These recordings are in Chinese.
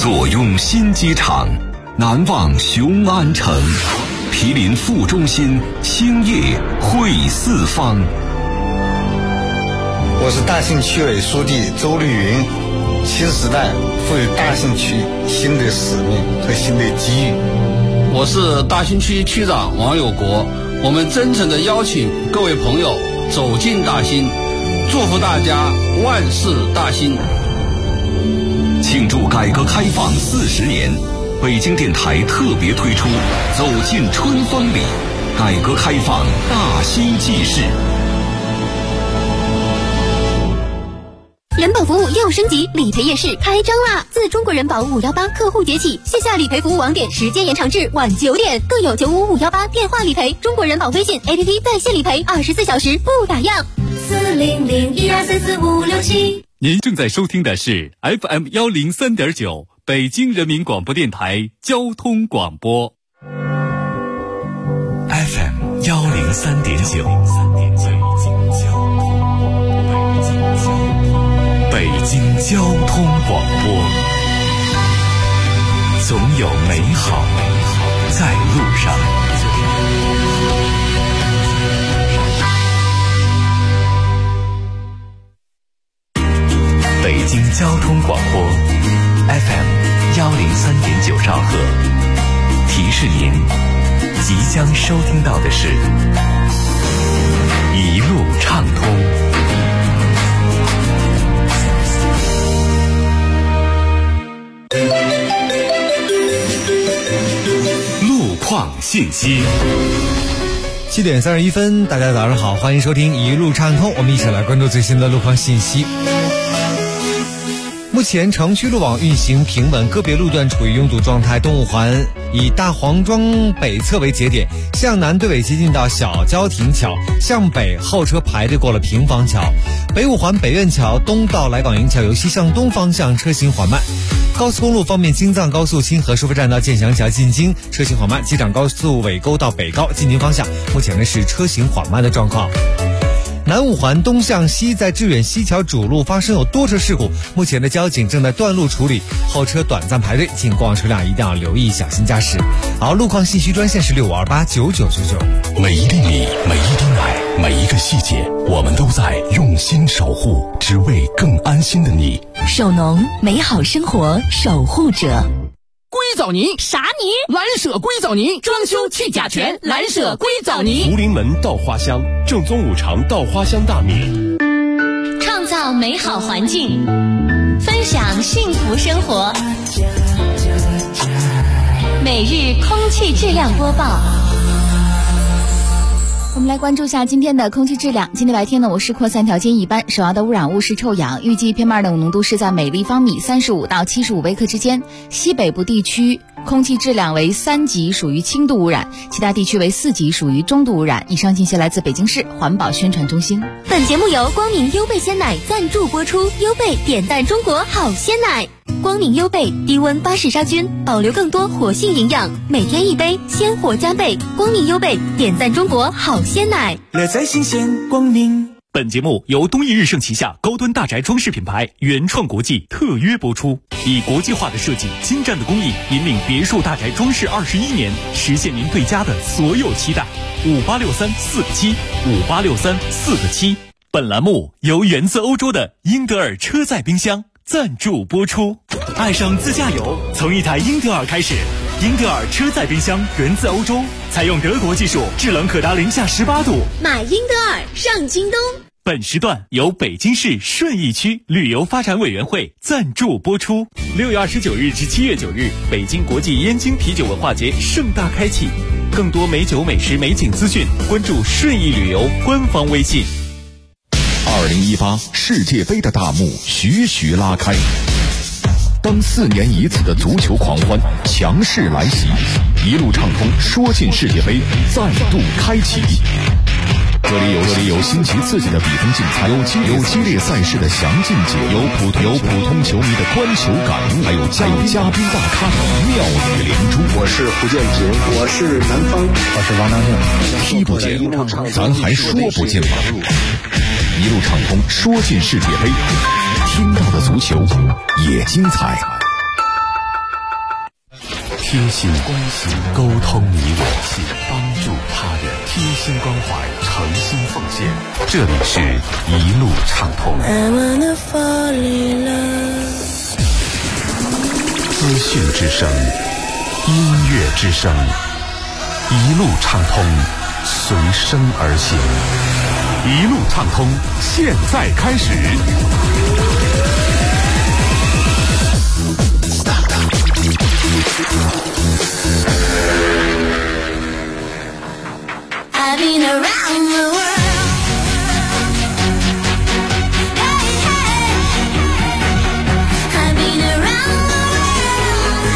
坐拥新机场，难忘雄安城。毗邻副中心，兴业汇四方。 我是大兴区委书记周绿云。新时代赋予大兴区新的使命和新的机遇。 我是大兴区区长王有国。我们真诚地邀请各位朋友走进大兴，祝福大家万事大兴。 庆祝改革开放40年，北京电台特别推出走进春风里，改革开放大兴纪事。 人保服务又升级，理赔夜市开张啦！自中国人保518客户节起，线下理赔服务网点时间延长至晚9点，更有95518电话理赔，中国人保微信 APP 在线理赔，24小时不打烊。40012344567。 您正在收听的是 FM 103.9北京人民广播电台交通广播。 FM 103.9。北京交通广播，总有美好在路上。北京交通广播 FM 103.9兆赫，提示您即将收听到的是一路畅通。路况信息。 7点31分，大家早上好，欢迎收听一路畅通，我们一起来关注最新的路况信息。目前城区路网运行平稳，个别路段处于拥堵状态。东五环以大黄庄北侧为节点，向南对尾接近到小交亭桥，向北后车排队过了平房桥。北五环北苑桥东到来广营桥由西向东方向车行缓慢。高速公路方面，京藏高速清河收费站到建祥桥进京车行缓慢，机场高速尾沟到北高进京方向目前呢是车行缓慢的状况。南五环东向西在致远西桥主路发生有多车事故，目前的交警正在断路处理，后车短暂排队，请过往车辆一定要留意，小心驾驶。好，路况信息专线是65289999。 每一厘米，每一滴奶，每一个细节，我们都在用心守护，只为更安心的你。 首农，美好生活守护者。 硅藻泥啥泥？蓝舍硅藻泥，装修去甲醛，蓝舍硅藻泥。 福临门稻花香，正宗五常稻花香大米。 创造美好环境，分享幸福生活。每日空气质量播报。我们来关注一下今天的空气质量。今天白天呢，我市扩散条件一般，首要的污染物是臭氧，预计 PM2.5 浓度是在每立方米35到75微克之间。西北部地区空气质量为3级，属于轻度污染，其他地区为4级，属于中度污染。以上信息来自北京市环保宣传中心。 本节目由光明优贝鲜奶赞助播出，优贝点赞中国好鲜奶。光明优贝低温巴氏杀菌，保留更多活性营养，每天一杯，鲜活加倍。光明优贝点赞中国好鲜奶， 乐在新鲜光明。 本节目由东益日盛旗下高端大宅装饰品牌原创国际特约播出，以国际化的设计、精湛的工艺，引领别墅大宅装饰21年，实现您对家的所有期待。5863-4个7，5863-4个7。本栏目由源自欧洲的英德尔车载冰箱赞助播出。爱上自驾游，从一台英德尔开始。英德尔车载冰箱源自欧洲，采用德国技术，制冷可达零下18度。 买英德尔上京东。 本时段由北京市顺义区旅游发展委员会赞助播出。6月29日至7月9日，北京国际燕京啤酒文化节盛大开启。更多美酒美食美景资讯，关注顺义旅游官方微信。 2018世界杯的大幕徐徐拉开，当4年一次的足球狂欢强势来袭，一路畅通说进世界杯再度开启。这里有新奇刺激的比分竞猜，有激烈赛事的详尽解读，有普通球迷的观球感悟，还有嘉宾大咖的妙语连珠。 我是胡建平，我是南方，我是王大庆。 踢不见，咱还说不见吗？一路畅通说进世界杯，听到的足球也精彩。 贴心关心，沟通你我，帮助他人，贴心关怀，诚心奉献。这里是一路畅通。资讯之声，音乐之声，一路畅通，随声而行。一路畅通，现在开始。 I've been around the world. Hey, hey. I've been around the world.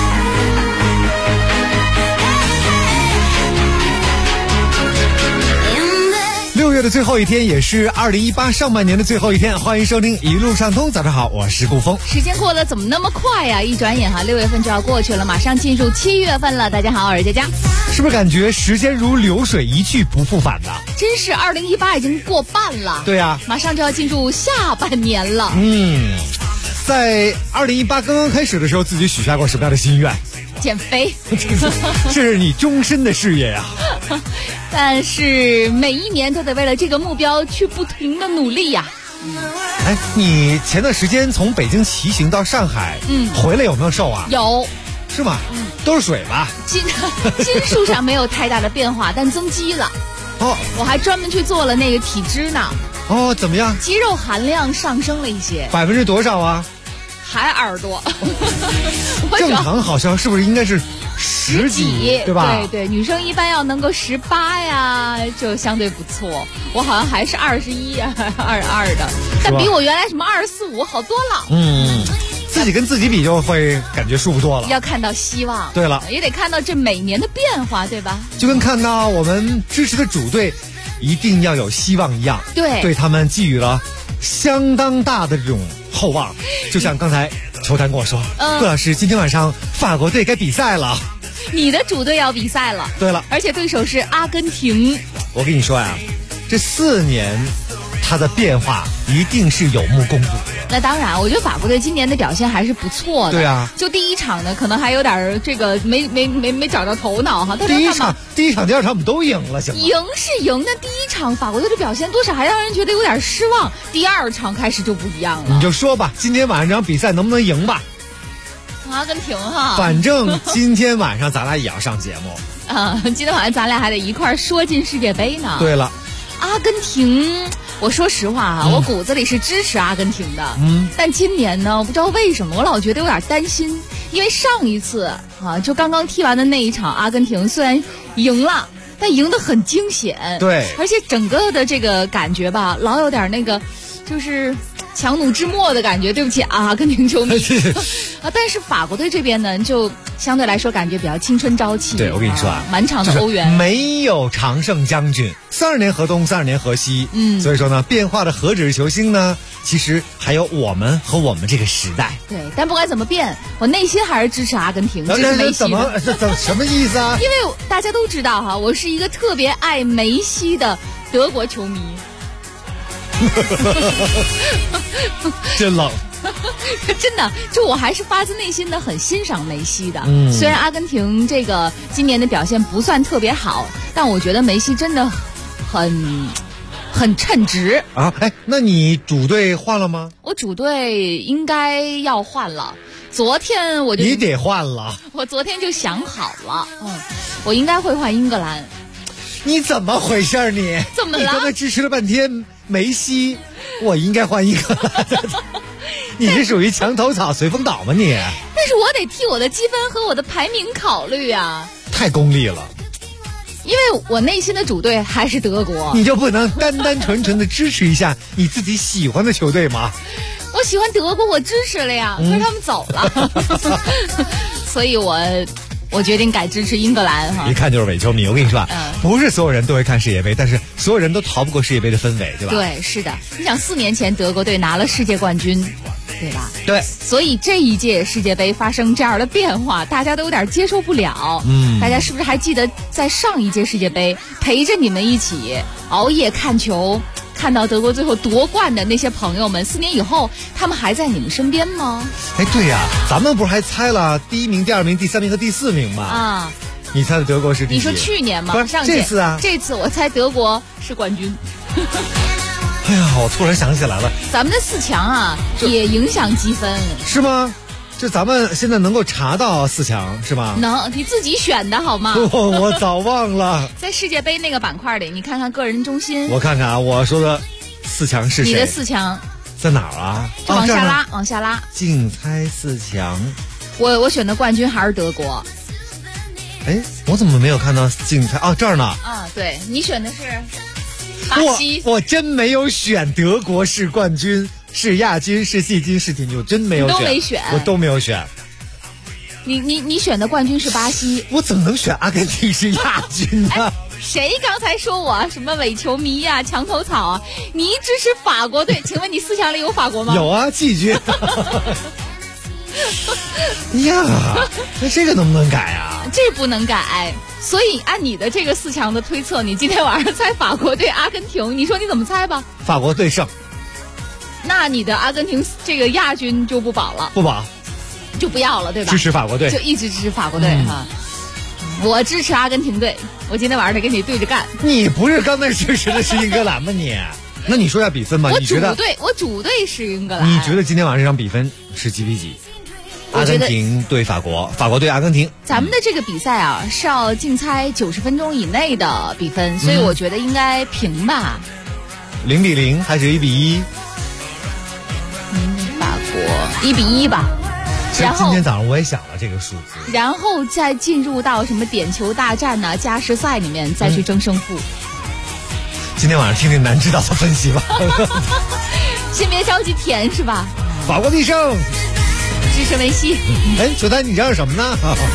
Hey, hey. 6月的最后一天，也是2018上半年的最后一天。欢迎收听一路畅通，早上好，我是顾峰。 时间过得怎么那么快呀？一转眼6月份就要过去了，马上进入7月份了。大家好，我是佳佳。 是不是感觉时间如流水，一去不复返呢？ 真是2018已经过半了。 对啊， 马上就要进入下半年了。 在2018刚刚开始的时候，自己许下过什么样的心愿？ 减肥。 这是你终身的事业呀。 但是每一年都得为了这个目标去不停的努力呀。 哎，你前段时间从北京骑行到上海，回来有没有瘦啊？ 有。 是吗？都是水吧？ 斤数上没有太大的变化，但增肌了。 哦， 我还专门去做了那个体脂呢。 哦，怎么样？ 肌肉含量上升了一些。 %多少啊？ 还2多。 正常好像是不是应该是10几，对吧？ 对对，女生一般要能够18呀，就相对不错。我好像还是21呀，22的，但比我原来什么24、25好多了。 自己跟自己比就会感觉舒服多了。 要看到希望。 对了， 也得看到这每年的变化，对吧？ 就跟看到我们支持的主队一定要有希望一样，对他们寄予了相当大的这种厚望。就像刚才球坛跟我说，顾老师，今天晚上法国队该比赛了。 你的主队要比赛了。 对了， 而且对手是阿根廷。 我跟你说呀，这4年它的变化一定是有目共睹的。 那当然，我觉得法国队今年的表现还是不错的。 对啊， 就第一场呢，可能还有点这个没找着头脑哈。 第一场、第2场我们都赢了，行吗？ 赢是赢，但第一场法国队的表现多少还让人觉得有点失望。第2场开始就不一样了。 你就说吧，今天晚上这场比赛能不能赢吧？ 阿根廷哈， 反正今天晚上咱俩也要上节目啊！今天晚上咱俩还得一块说进世界杯呢。 对了， 阿根廷，我说实话啊，我骨子里是支持阿根廷的。但今年呢，我不知道为什么，我老觉得有点担心，因为上一次啊，就刚刚踢完的那一场，阿根廷虽然赢了，但赢得很惊险。 对， 而且整个的这个感觉吧，老有点那个，就是强弩之末的感觉。对不起啊，阿根廷球迷啊，但是法国队这边呢，就相对来说感觉比较青春朝气。 对，我跟你说啊， 满场的欧元， 没有常胜将军，30年河东，30年河西。所以说呢，变化的何止是球星呢？其实还有我们和我们这个时代。 对，但不管怎么变，我内心还是支持阿根廷，支持梅西的。 怎么什么意思啊？ 因为大家都知道哈，我是一个特别爱梅西的德国球迷。 真冷。 真的，就我还是发自内心的很欣赏梅西的。虽然阿根廷这个今年的表现不算特别好，但我觉得梅西真的很称职啊！哎，那你主队换了吗？ 我主队应该要换了。昨天我就你得换了。 我昨天就想好了，我应该会换英格兰。 你怎么回事你？ 怎么了？ 你刚才支持了半天梅西，我应该换英格兰。你是属于墙头草随风倒吗你？ 但是我得替我的积分和我的排名考虑啊。 太功利了。 因为我内心的主队还是德国。 你就不能单单纯纯的支持一下你自己喜欢的球队吗？ 我喜欢德国，我支持了呀，可是他们走了。所以我决定改支持英格兰哈。 一看就是伪球迷。我跟你说不是所有人都会看世界杯，但是所有人都逃不过世界杯的氛围，对吧？ 对，是的。你想4年前德国队拿了世界冠军，对吧？ 对。 所以这一届世界杯发生这样的变化，大家都有点接受不了。大家是不是还记得在上一届世界杯陪着你们一起熬夜看球， 看到德国最后夺冠的那些朋友们，4年以后他们还在你们身边吗？ 哎，对呀，咱们不是还猜了第1名、第2名、第3名和第4名吗？ 啊， 你猜的德国是第几？ 你说去年吗？ 不是上届这次啊？ 这次我猜德国是冠军。 哎呀，我突然想起来了， 咱们的4强啊也影响积分， 是吗？就咱们现在能够查到4强是吗？ 能，你自己选的好吗？ 我早忘了。 在世界杯那个板块里，你看看个人中心。 我看看啊，我说的4强是谁？ 你的4强在哪儿啊？ 就往下拉，往下拉。 竞猜4强。我选的冠军还是德国。 哎，我怎么没有看到竞猜？哦，这儿呢。 啊，对，你选的是巴西。 我真没有选德国是冠军，是亚军，是季军，是挺牛，真没有选。 都没选， 我都没有选。 你选的冠军是巴西， 我怎么能选阿根廷是亚军呢？ 哎，谁刚才说我什么伪球迷呀、墙头草啊？你支持法国队？请问你4强里有法国吗？ 有啊，季军。呀，那这个能不能改啊？ 这不能改。所以按你的这个4强的推测，你今天晚上猜法国对阿根廷，你说你怎么猜吧？ 法国队胜。 那你的阿根廷这个亚军就不保了？ 不保， 就不要了，对吧？ 支持法国队， 就一直支持法国队哈。我支持阿根廷队，我今天晚上得跟你对着干。 你不是刚才支持的是英格兰吗？你，那你说一下比分吧。 我你觉得？ 我主队是英格兰。 你觉得今天晚上这场比分是几比几？阿根廷对法国，法国对阿根廷。 咱们的这个比赛啊，是要竞猜90分钟以内的比分，所以我觉得应该平吧。 0比0还是1比1？ 法国1比1吧。然后今天早上我也想了这个数字， 然后再进入到什么点球大战呐、加时赛里面再去争胜负。 今天晚上听听南指导的分析吧。 先别着急填是吧？ 法国必胜， 支持梅西。 哎，球丹你嚷什么呢？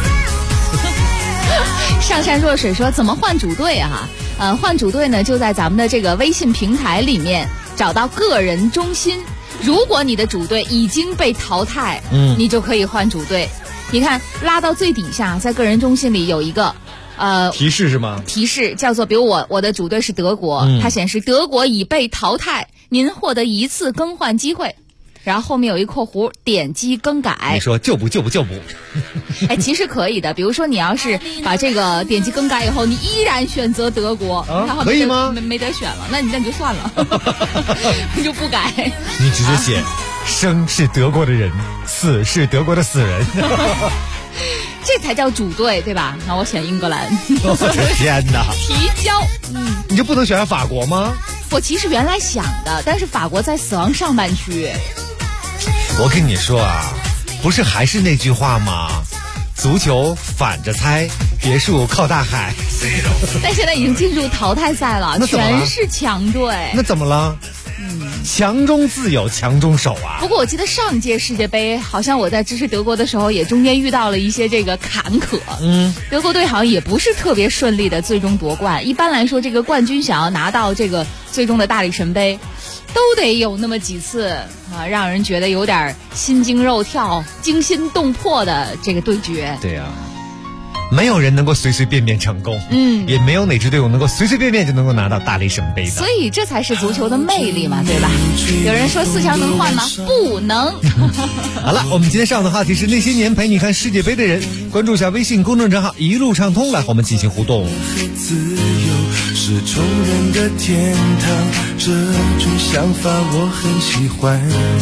上善若水说怎么换主队啊？换主队呢，就在咱们的这个微信平台里面找到个人中心。如果你的主队已经被淘汰，你就可以换主队。你看拉到最底下，在个人中心里有一个提示是吗？ 提示叫做，比如我的主队是德国，它显示德国已被淘汰，您获得1次更换机会。然后后面有一括弧，点击更改。 你说就补。 哎，其实可以的。比如说，你要是把这个点击更改以后，你依然选择德国， 可以吗？ 没得选了，那你就算了，你就不改。 你直接写，生是德国的人，死是德国的死人。 这才叫主队，对吧？那我选英格兰。 我的天哪！ 提交， 你就不能选法国吗？ 我其实原来想的，但是法国在死亡上半区。 我跟你说啊，不是还是那句话吗？足球反着猜，别墅靠大海。 但现在已经进入淘汰赛了，全是强队。 那怎么了？强中自有强中手啊！ 不过我记得上届世界杯，好像我在支持德国的时候，也中间遇到了一些这个坎坷。德国队好像也不是特别顺利的最终夺冠。一般来说，这个冠军想要拿到这个最终的大力神杯，都得有那么几次啊，让人觉得有点心惊肉跳、惊心动魄的这个对决。 对呀。没有人能够随随便便成功，也没有哪支队伍能够随随便便就能够拿到大力神杯的， 所以这才是足球的魅力嘛，对吧？有人说4强能换吗？不能。 好了，我们今天上的话题是那些年陪你看世界杯的人，关注一下微信公众账号一路畅通，来和我们进行互动。 自由是众人的天堂，这种想法我很喜欢。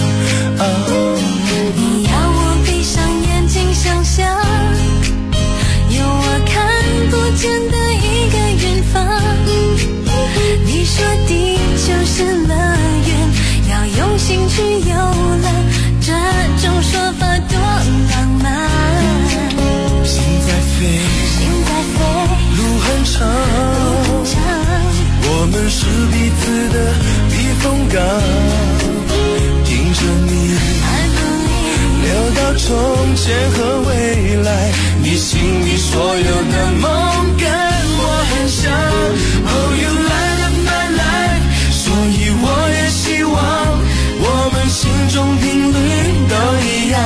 你要我闭上眼睛想象，不见的一个远方，你说地球是乐园，要用心去游览，这种说法多浪漫。 心在飞，路很长，我们是彼此的避风港，听着你聊到从前和未来，你心里所有的梦跟我很像。Oh, you light up my life， 所以我也希望我们心中频率都一样。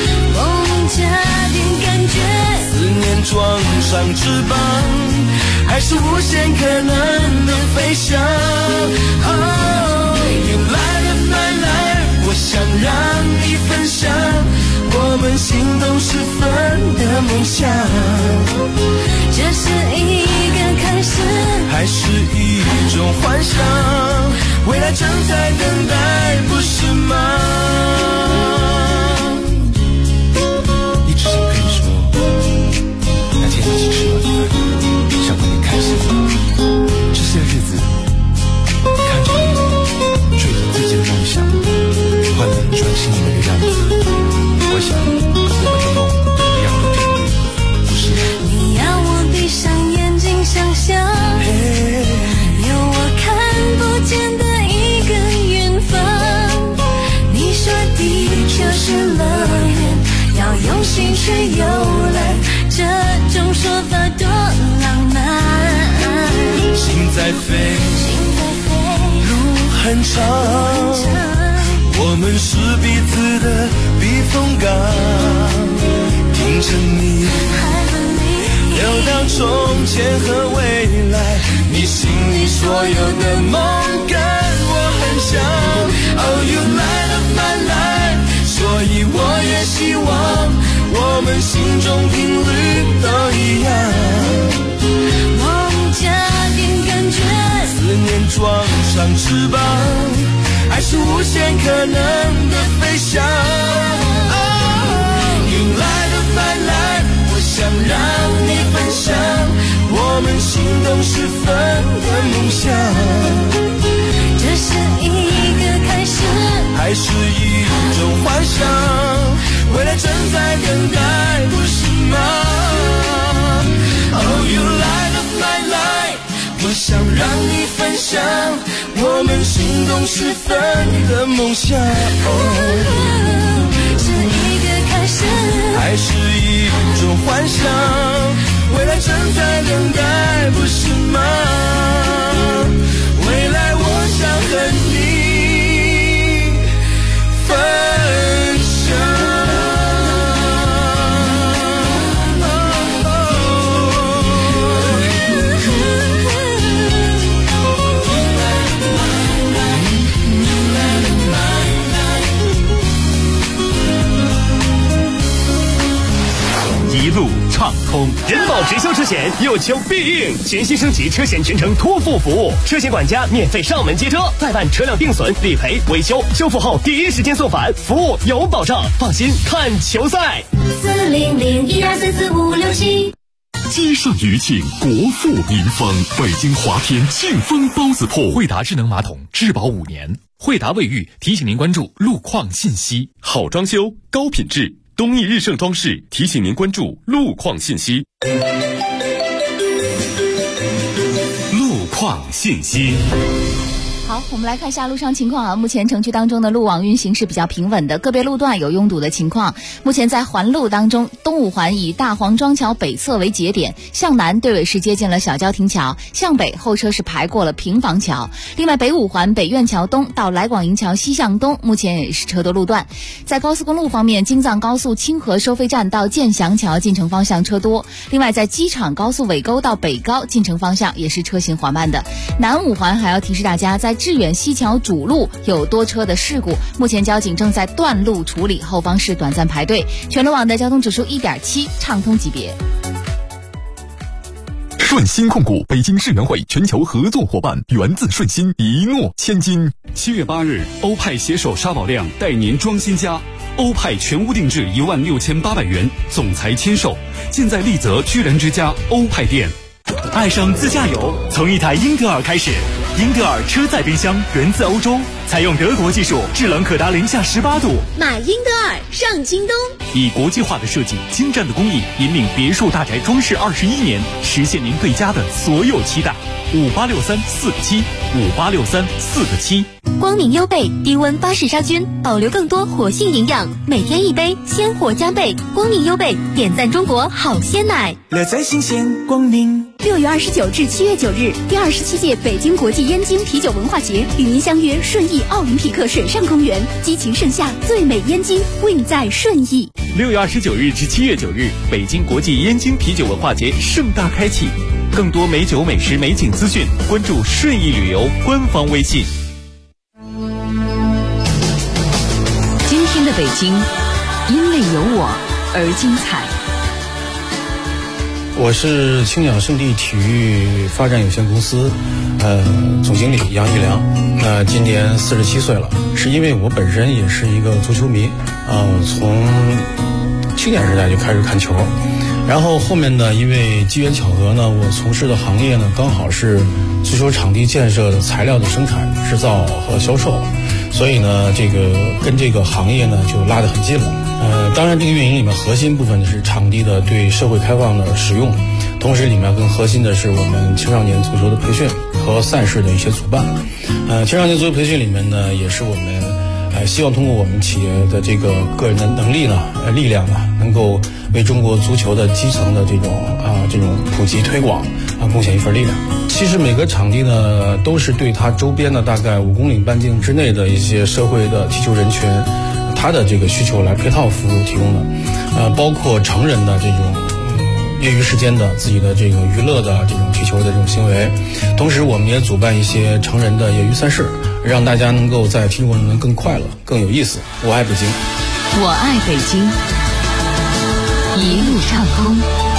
梦加点感觉， 思念装上翅膀，还还是无限可能的飞翔。You light up my life， 我想让你分享我们心动时分的梦想。 这是一个开始， 还是一种幻想？未来正在等待，不是吗？一直想跟你说，那天一起吃完饭，想和你开心。这些日子，看着你追逐自己的梦想，换了专心你们的样子，我想我们的梦一样的频率，不是吗？ 你要我闭上眼睛想象，有我看不见的一个远方。你说地球是乐园，要用心去游览，这种说法多浪漫。 心在飞，路很长，我们是彼此的避风港，听着你聊到从前和未来，你心里所有的梦跟我很像。Oh, you light up my life， 所以我也希望我们心中频率都一样。 梦加点感觉， 思念装上翅膀，爱是无限可能的飞翔。You light up my life， 我想让你分享我们心动时分的梦想。 这是一个开始， 还是一种幻想？未来正在等待，不是吗？ Oh, you light up my life， 我想让你分享我们心动时分的梦想。 是一个开始， 还是一种幻想？未来正在等待，不是吗？未来我想和你分享。 一路畅通，人保直销车险有求必应，全新升级车险全程托付服务，车险管家免费上门接车，再办车辆定损、理赔、维修，修复后第一时间送返，服务有保障，放心看球赛。 40012445567。 积善余庆，国富民丰。北京华天庆丰包子铺， 惠达智能马桶质保5年，惠达卫浴提醒您关注路况信息。 好装修，高品质。东义日盛装饰提醒您关注路况信息。路况信息。 好，我们来看一下路上情况啊。目前城区当中的路网运行是比较平稳的，个别路段有拥堵的情况。目前在环路当中，东五环以大黄庄桥北侧为节点，向南对尾是接近了小交亭桥，向北后车是排过了平房桥。另外，北五环北苑桥东到来广营桥西向东，目前也是车多路段。在高速公路方面，京藏高速清河收费站到建祥桥进城方向车多。另外，在机场高速尾沟到北高进城方向也是车行缓慢的。南五环还要提示大家，在致远西桥主路有多车的事故，目前交警正在断路处理，后方是短暂排队。全路网的交通指数1.7，畅通级别。 顺鑫控股北京世园会全球合作伙伴，源自顺鑫，一诺千金。 7月8日，欧派携手沙宝亮带您装新家，欧派全屋定制16800元，总裁签售，现在丽泽居然之家欧派店。 爱上自驾游，从一台英德尔开始。英德尔车载冰箱源自欧洲，采用德国技术，制冷可达-18度。 买英德尔上京东。 以国际化的设计、精湛的工艺，引领别墅大宅装饰21年，实现您对家的所有期待。5863-4个7，5863-4个7。 光明优贝低温巴氏杀菌，保留更多活性营养，每天一杯，鲜活加倍。光明优贝点赞中国好鲜奶， 乐在新鲜光明。 6月29至7月9日，第27届北京国际燕京啤酒文化节与您相约顺义奥林匹克水上公园，激情盛夏，最美燕京，韵在顺义。 6月29日至7月9日，北京国际燕京啤酒文化节盛大开启。 更多美酒、美食、美景资讯，关注顺义旅游官方微信。 今天的北京，因为有我而精彩。 我是青鸟圣地体育发展有限公司，总经理杨玉良。今年47岁了，是因为我本身也是一个足球迷，从青年时代就开始看球，然后后面呢，因为机缘巧合呢，我从事的行业呢，刚好是足球场地建设的材料的生产、制造和销售，所以呢，这个跟这个行业呢就拉得很近了。当然这个运营里面核心部分是场地的对社会开放的使用，同时里面更核心的是我们青少年足球的培训和赛事的一些主办。青少年足球培训里面呢，也是我们希望通过我们企业的这个个人的能力呢、力量呢，能够为中国足球的基层的这种普及推广贡献一份力量。其实每个场地呢，都是对它周边的大概5公里半径之内的一些社会的踢球人群，他的这个需求来配套服务提供的，包括成人的这种业余时间的自己的这个娱乐的这种踢球的这种行为，同时我们也主办一些成人的业余赛事，让大家能够在踢球过程中更快乐、更有意思。我爱北京， 我爱北京，一路畅通。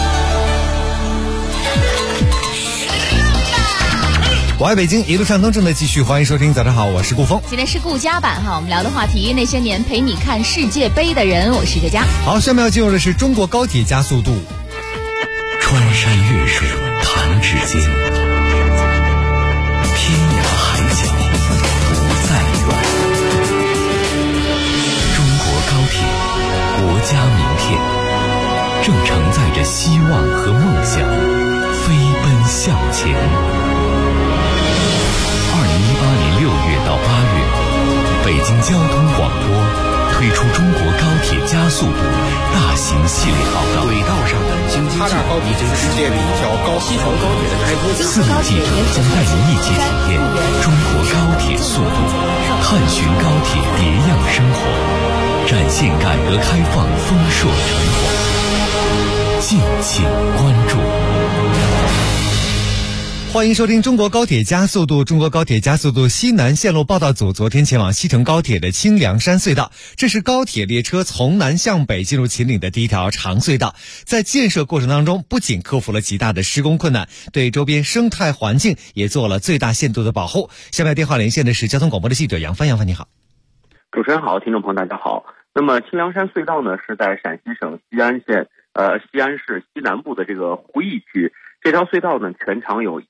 我爱北京，一路畅通正在继续，欢迎收听。早上好，我是顾峰。 今天是顾家版哈，我们聊的话题那些年陪你看世界杯的人，我是这家。 好，下面要进入的是中国高铁加速度。 穿山越水弹指间，天涯海角不再远。中国高铁，国家名片，正承载着希望和梦想，飞奔向前。2018年6月到8月，北京交通广播推出中国高铁加速度大型系列报告。轨道上的京津冀已经世界第一条西成高铁的开通。4路记者将带您一起体验中国高铁速度，探寻高铁别样生活，展现改革开放丰硕成果。敬请关注。 欢迎收听中国高铁加速度。中国高铁加速度西南线路报道组昨天前往西成高铁的清凉山隧道，这是高铁列车从南向北进入秦岭的第一条长隧道。在建设过程当中，不仅克服了极大的施工困难，对周边生态环境也做了最大限度的保护。下面电话连线的是交通广播的记者杨帆。杨帆你好。 主持人好，听众朋友大家好。那么清凉山隧道呢，是在陕西省西安县西安市西南部的这个胡邑区。这条隧道呢，全长有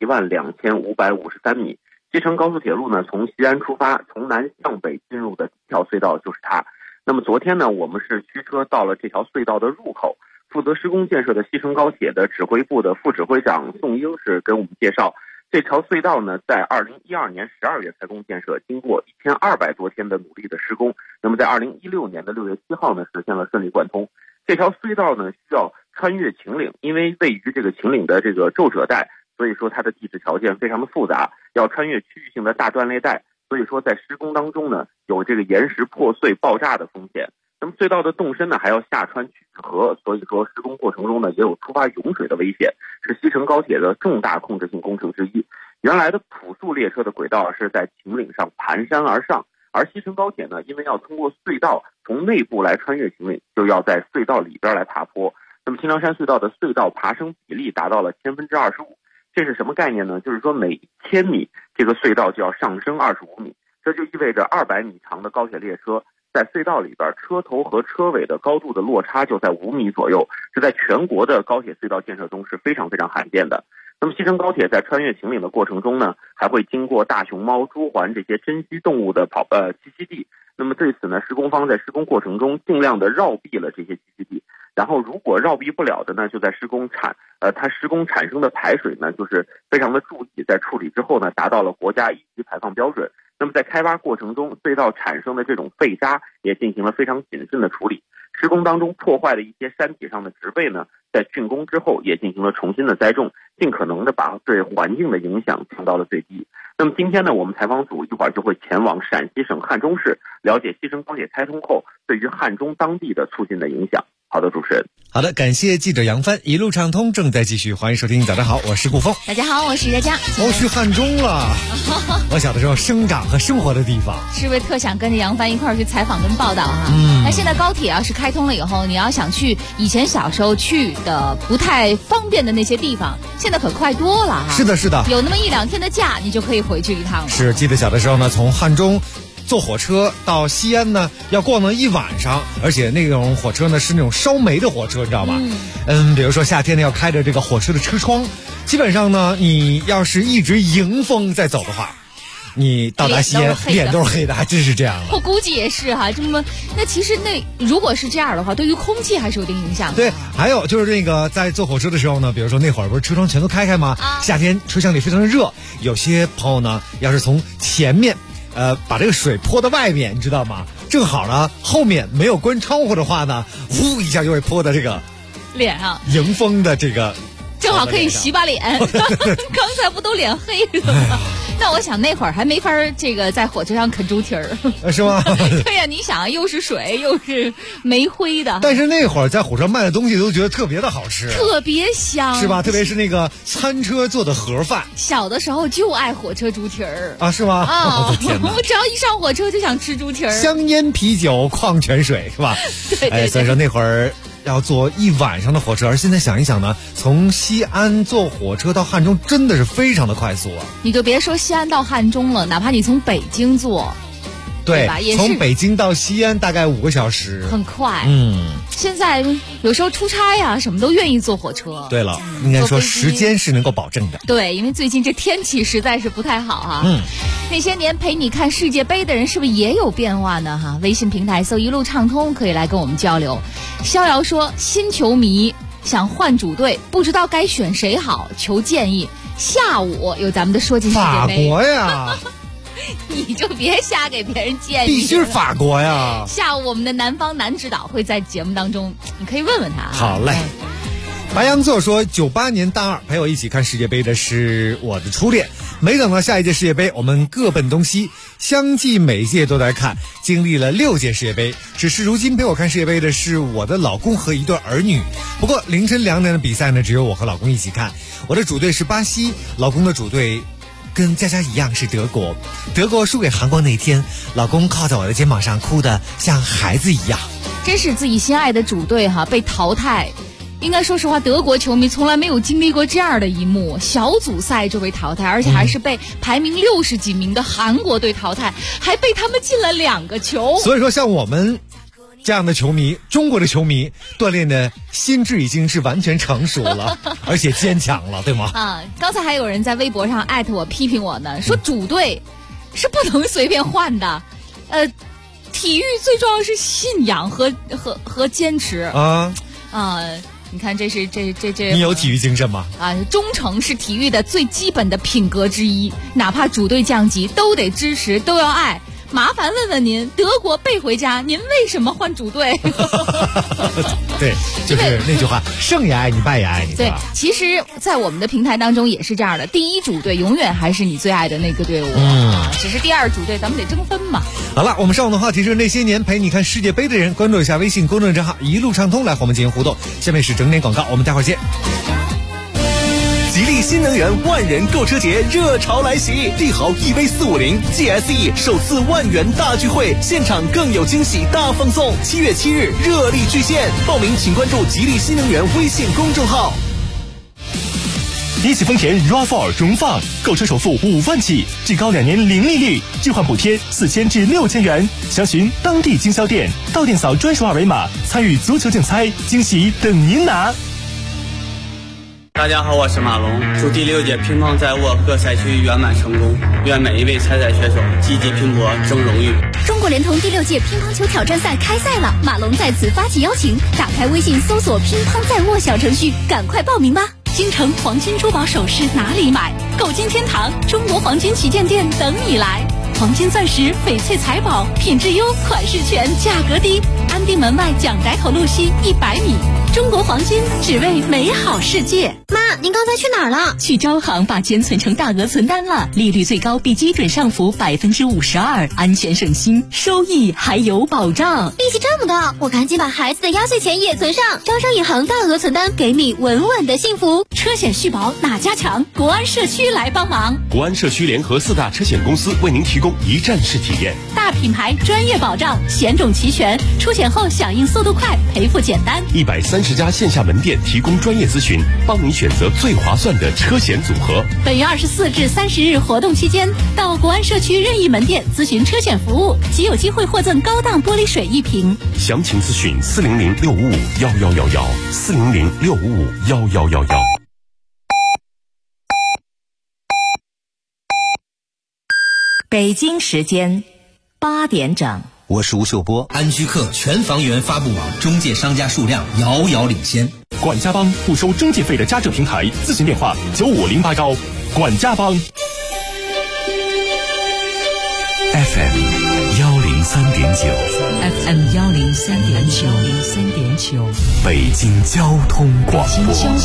12553米。西成高速铁路呢，从西安出发，从南向北进入的第一条隧道就是它。那么昨天呢，我们是驱车到了这条隧道的入口，负责施工建设的西成高铁的指挥部的副指挥长宋英是跟我们介绍，这条隧道呢，在2012年12月开工建设，经过1200多天的努力的施工，那么在2016年的6月7号呢，实现了顺利贯通。这条隧道呢，需要穿越秦岭，因为位于这个秦岭的这个皱褶带，所以说它的地质条件非常的复杂，要穿越区域性的大断裂带，所以说在施工当中呢，有这个岩石破碎爆炸的风险。那么隧道的纵深呢，还要下穿曲子河，所以说施工过程中呢，也有突发涌水的危险，是西成高铁的重大控制性工程之一。原来的普速列车的轨道是在秦岭上盘山而上，而西成高铁呢，因为要通过隧道从内部来穿越秦岭，就要在隧道里边来爬坡。那么清凉山隧道的隧道爬升比例达到了25%，这是什么概念呢？就是说每1000米这个隧道就要上升25米，这就意味着200米长的高铁列车在隧道里边车头和车尾的高度的落差就在5米左右，这在全国的高铁隧道建设中是非常非常罕见的。那么西成高铁在穿越秦岭的过程中呢，还会经过大熊猫、朱鹮这些珍稀动物的栖息地。那么对此呢，施工方在施工过程中尽量的绕避了这些栖息地，然后如果绕避不了的呢，就在它施工产生的排水呢，就是非常的注意，在处理之后呢，达到了国家1级排放标准。那么在开挖过程中，隧道产生的这种废渣也进行了非常谨慎的处理。施工当中破坏的一些山体上的植被呢，在竣工之后也进行了重新的栽种，尽可能的把对环境的影响降到了最低。那么今天呢，我们采访组一会儿就会前往陕西省汉中市，了解西成高铁开通后对于汉中当地的促进的影响。 好的，主持人。 好的，感谢记者杨帆，一路畅通正在继续，欢迎收听。早上好，我是顾峰。 大家好，我是佳佳。 去汉中了，我小的时候生长和生活的地方， 是不是特想跟着杨帆一块儿去采访跟报道哈？那现在高铁要是开通了以后，你要想去以前小时候去的不太方便的那些地方，现在可快多了哈。 是的，是的， 有那么1-2天的假，你就可以回去一趟了。 是，记得小的时候呢，从汉中坐火车到西安呢，要逛了一晚上，而且那种火车呢是那种烧煤的火车，你知道吧？比如说夏天呢要开着这个火车的车窗，基本上呢，你要是一直迎风在走的话，你到达西安脸都是黑的，还真是这样了。 我估计也是哈，那其实如果是这样的话，对于空气还是有点影响的。 对，还有就是那个在坐火车的时候呢，比如说那会儿不是车窗全都开吗？夏天车厢里非常的热，有些朋友呢要是从前面把这个水泼到外面，你知道吗？正好呢，后面没有关窗户的话呢，呼一下就会泼到这个脸上， 迎风的这个， 正好可以洗把脸。刚才不都脸黑了吗？那我想那会儿还没法在火车上啃猪蹄儿， 是吗？ 对呀，你想又是水又是煤灰的。 但是那会儿在火车上卖的东西都觉得特别的好吃， 特别香， 是吧？特别是那个餐车做的盒饭。 小的时候就爱火车猪蹄儿啊，是吗？我的天哪！ 我只要一上火车就想吃猪蹄儿， 香烟、啤酒、矿泉水，是吧？ 对。 所以说那会儿要坐一晚上的火车，而现在想一想呢，从西安坐火车到汉中真的是非常的快速啊！ 你就别说西安到汉中了，哪怕你从北京坐，对吧？也是从北京到西安大概5个小时， 很快。现在有时候出差呀，什么都愿意坐火车。 对了，应该说时间是能够保证的。 对，因为最近这天气实在是不太好哈。那些年陪你看世界杯的人是不是也有变化呢？哈，微信平台搜一路畅通可以来跟我们交流。逍遥说，新球迷想换主队，不知道该选谁好，求建议。下午有咱们的说进世界杯。 法国呀。 你就别瞎给别人建议， 必须是法国呀！ 下午我们的南方男指导会在节目当中，你可以问问他。 好嘞。白羊座说，98年大2陪我一起看世界杯的是我的初恋，没等到下一届世界杯，我们各奔东西，相继每届都在看，经历了6届世界杯。只是如今陪我看世界杯的是我的老公和一对儿女。不过凌晨2点的比赛呢，只有我和老公一起看。我的主队是巴西，老公的主队跟佳佳一样是德国。德国输给韩国那天，老公靠在我的肩膀上，哭得像孩子一样。 真是自己心爱的主队被淘汰。应该说实话，德国球迷从来没有经历过这样的一幕，小组赛就被淘汰，而且还是被排名60几名的韩国队淘汰，还被他们进了2个球。 所以说像我们这样的球迷，中国的球迷锻炼的心智已经是完全成熟了，而且坚强了，对吗？ 刚才还有人在微博上艾特我批评我呢，说主队是不能随便换的，体育最重要是信仰和坚持你看这你有体育精神吗？ 忠诚是体育的最基本的品格之一，哪怕主队降级都得支持，都要爱。麻烦问问您，德国背回家，您为什么换主队？ 对，就是那句话，胜也爱你，败也爱你。 对，其实在我们的平台当中也是这样的，第一主队永远还是你最爱的那个队伍，只是第2主队咱们得争分嘛。 好了，我们上午的话题是那些年陪你看世界杯的人，关注一下微信公众账号一路畅通来和我们进行互动。下面是整点广告，我们待会儿见。 吉利新能源万人购车节热潮来袭，帝豪 EV450 GSE 首次10000元大聚会，现场更有惊喜大放送。7月7日热力巨献，报名请关注吉利新能源微信公众号。 一汽丰田 RAV4 荣放，购车首付5万起，最高2年零利率，置换补贴4000至6000元。详询当地经销店，到店扫专属二维码，参与足球竞猜，惊喜等您拿。 大家好，我是马龙，祝第6届乒乓在沃各赛区圆满成功，愿每一位参赛选手积极拼搏争荣誉。 中国联通第6届乒乓球挑战赛开赛了，马龙在此发起邀请，打开微信搜索乒乓在握小程序，赶快报名吧。京城黄金珠宝首饰哪里买？购金天堂中国黄金旗舰店等你来。黄金钻石翡翠财宝，品质优，款式全，价格低。安定门外蒋宅口路西100米，中国黄金，只为美好世界。 妈，您刚才去哪儿了？ 去招行把钱存成大额存单了，利率最高，比基准上浮52%，安全省心，收益还有保障。 利息这么高，我赶紧把孩子的压岁钱也存上。招商银行大额存单，给你稳稳的幸福。 车险续保哪家强？国安社区来帮忙。 国安社区联合4大车险公司为您提供一站式体验， 大品牌专业保障，险种齐全，出险后响应速度快，赔付简单。 130家线下门店提供专业咨询，帮你选择最划算的车险组合。 本月24至30日活动期间，到国安社区任意门店咨询车险服务，即有机会获赠高档玻璃水1瓶。 详情咨询400-655-1111，400-655-1111。 北京时间8点整， 我是吴秀波。安居客全房源发布网中介商家数量遥遥领先。 管家帮不收中介费的家政平台，咨询电话95089。管家帮 FM 103.9 北京交通广播，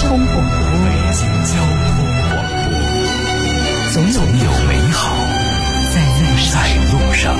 总有美好在路上。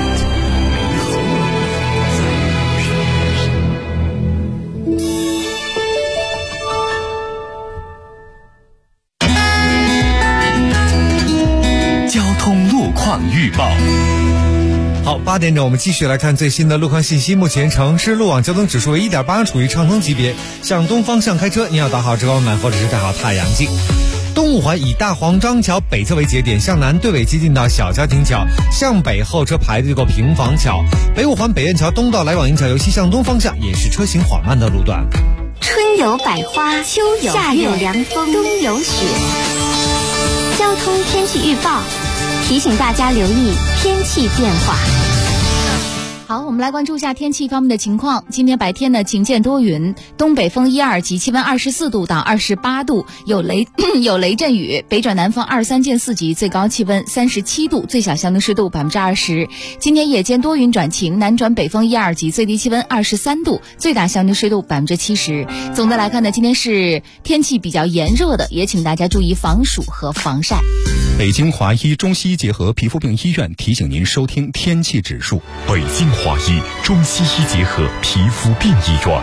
交通路况预报。 好，8点整，我们继续来看最新的路况信息。目前城市路网交通指数为1.8，处于畅通级别。向东方向开车，您要打好遮光板或者是戴好太阳镜。东五环以大黄庄桥北侧为节点，向南对尾接近到小交庭桥，向北后车排队过平房桥。北五环北苑桥东到来往营桥由西向东方向，也是车行缓慢的路段。 春有百花，秋有夏有凉风，冬有雪。交通天气预报提醒大家留意天气变化。 好，我们来关注一下天气方面的情况。今天白天呢，晴间多云，东北风1-2级，气温24度到28度，有雷阵雨。北转南风2-3见4级，最高气温37度，最小相对湿度20%。今天夜间多云转晴，南转北风1-2级，最低气温23度，最大相对湿度70%。总的来看呢，今天是天气比较炎热的，也请大家注意防暑和防晒。 北京华医中西医结合皮肤病医院提醒您收听天气指数。 北京华医中西医结合皮肤病医院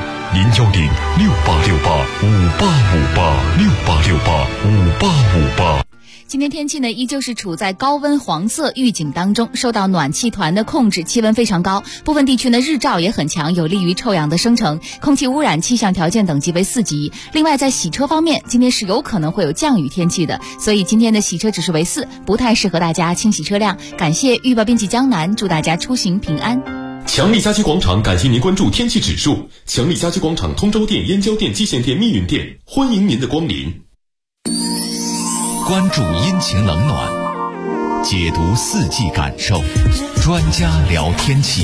，010-6868-5858，6868-5858。 今天天气呢，依旧是处在高温黄色预警当中，受到暖气团的控制，气温非常高，部分地区呢日照也很强，有利于臭氧的生成，空气污染气象条件等级为4级。另外在洗车方面，今天是有可能会有降雨天气的，所以今天的洗车指数为4，不太适合大家清洗车辆。感谢预报编辑江南，祝大家出行平安。 强力家居广场感谢您关注天气指数。强力家居广场通州店、燕郊店、蓟县店、密云店，欢迎您的光临。 关注阴晴冷暖，解读4季感受，专家聊天气。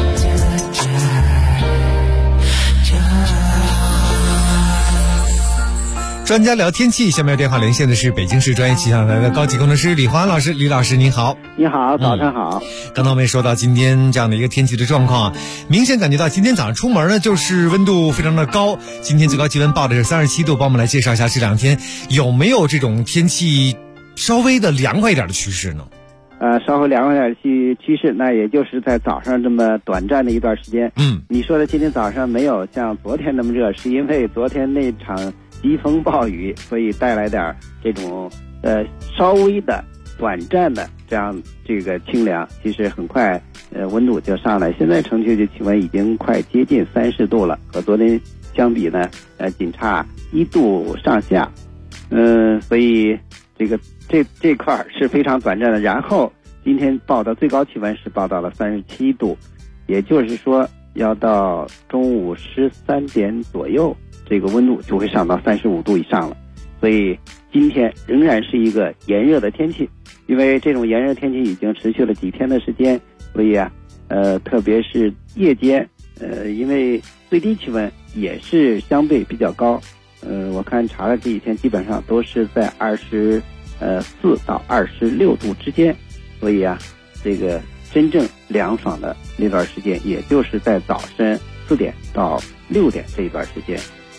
专家聊天气，下面电话连线的是北京市专业气象台的高级工程师李华老师。李老师您好。 你好，早上好。 刚才我们说到今天这样的一个天气的状况，明显感觉到今天早上出门呢，就是温度非常的高。今天最高气温报的是37度，帮我们来介绍一下这2天有没有这种天气稍微的凉快一点的趋势呢？ 稍微凉快点的趋势，那也就是在早上这么短暂的一段时间。你说的今天早上没有像昨天那么热，是因为昨天那场疾风暴雨，所以带来点这种稍微的短暂的这个清凉，其实很快温度就上来。现在城区的气温已经快接近30度了，和昨天相比呢，仅差1度上下。所以这块是非常短暂的。然后今天报的最高气温是报到了37度，也就是说要到中午13点左右，这个温度就会上到35度以上了。所以今天仍然是一个炎热的天气，因为这种炎热天气已经持续了几天的时间，所以特别是夜间，因为最低气温也是相对比较高，我看查了这几天基本上都是在24到26度之间，所以这个真正凉爽的那段时间，也就是在早晨4点到6点这一段时间。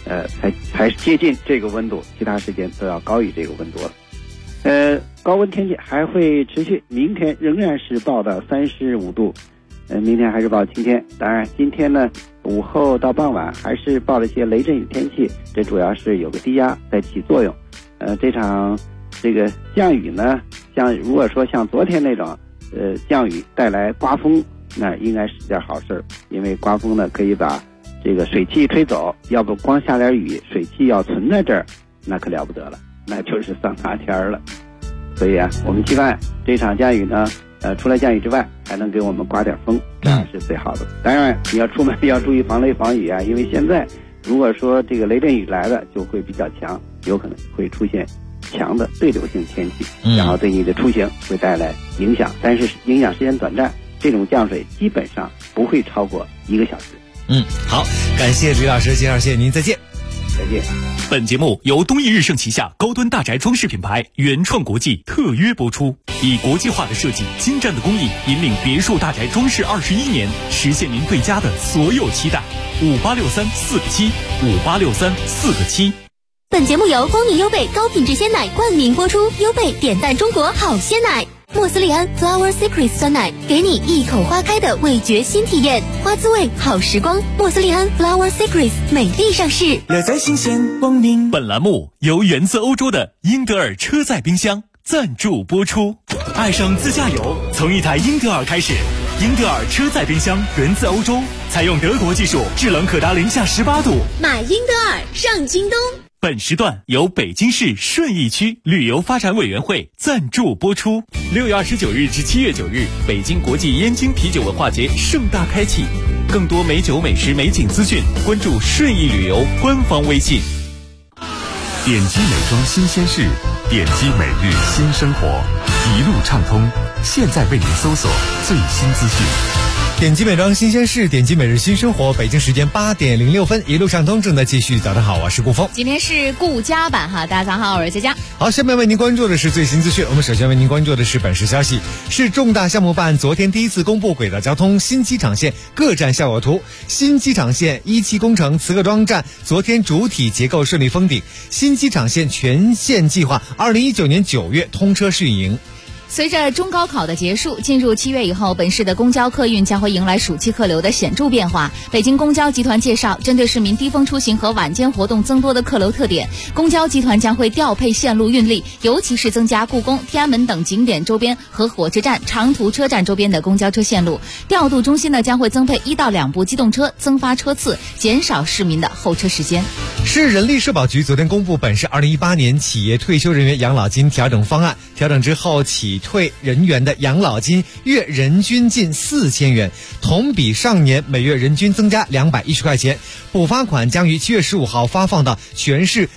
才接近这个温度，其他时间都要高于这个温度了。高温天气还会持续，明天仍然是报到35度。明天还是报晴天，当然今天呢午后到傍晚还是报了一些雷阵雨天气，这主要是有个低压在起作用。这场这个降雨呢，如果说像昨天那种降雨带来刮风，那应该是件好事，因为刮风呢可以把这个水汽吹走，要不光下点雨，水汽要存在这儿，那可了不得了，那就是桑拿天了。所以啊，我们期盼这场降雨呢除了降雨之外，还能给我们刮点风，这样是最好的。当然，你要出门要注意防雷防雨啊，因为现在如果说这个雷阵雨来了，就会比较强，有可能会出现强的对流性天气，然后对你的出行会带来影响，但是影响时间短暂，这种降水基本上不会超过1个小时。 好，感谢李老师介绍，谢谢您，再见。 再见。 本节目由东益日盛旗下高端大宅装饰品牌原创国际特约播出，以国际化的设计、精湛的工艺，引领别墅大宅装饰21年，实现您对家的所有期待。5863-4个7，5863-4个7。 本节目由光明优贝高品质鲜奶冠名播出，优贝点赞中国好鲜奶。莫斯利安 Flower Secrets 酸奶，给你一口花开的味觉新体验，花滋味好时光。莫斯利安 Flower Secrets 美丽上市。 乐在新鲜光明。 本栏目由源自欧洲的英德尔车载冰箱赞助播出。爱上自驾游，从一台英德尔开始。英德尔车载冰箱源自欧洲，采用德国技术，制冷可达-18度。 买英德尔上京东。 本时段由北京市顺义区旅游发展委员会赞助播出。6月29日至7月9日，北京国际燕京啤酒文化节盛大开启。更多美酒、美食、美景资讯，关注顺义旅游官方微信。 点击美妆新鲜事，点击每日新生活，一路畅通。现在为您搜索最新资讯。 点击美妆新鲜事，点击每日新生活。北京时间8点06分，一路畅通正在继续。早上好，我是顾峰。 今天是顾家版哈，大家早上好，我是佳佳。 好，下面为您关注的是最新资讯。我们首先为您关注的是本市消息，市重大项目办昨天第一次公布轨道交通新机场线各站效果图。新机场线1期工程慈各庄站昨天主体结构顺利封顶，新机场线全线计划2019年9月通车试运营。 随着中高考的结束，进入7月以后，本市的公交客运将会迎来暑期客流的显著变化。北京公交集团介绍，针对市民低峰出行和晚间活动增多的客流特点，公交集团将会调配线路运力，尤其是增加故宫、天安门等景点周边和火车站、长途车站周边的公交车线路。调度中心呢将会增配1到2部机动车，增发车次，减少市民的候车时间。 市人力社保局昨天公布本市2018年企业退休人员养老金调整方案，调整之后企退人员的养老金月人均近4000元，同比上年每月人均增加210块钱。补发款将于7月15号发放到全市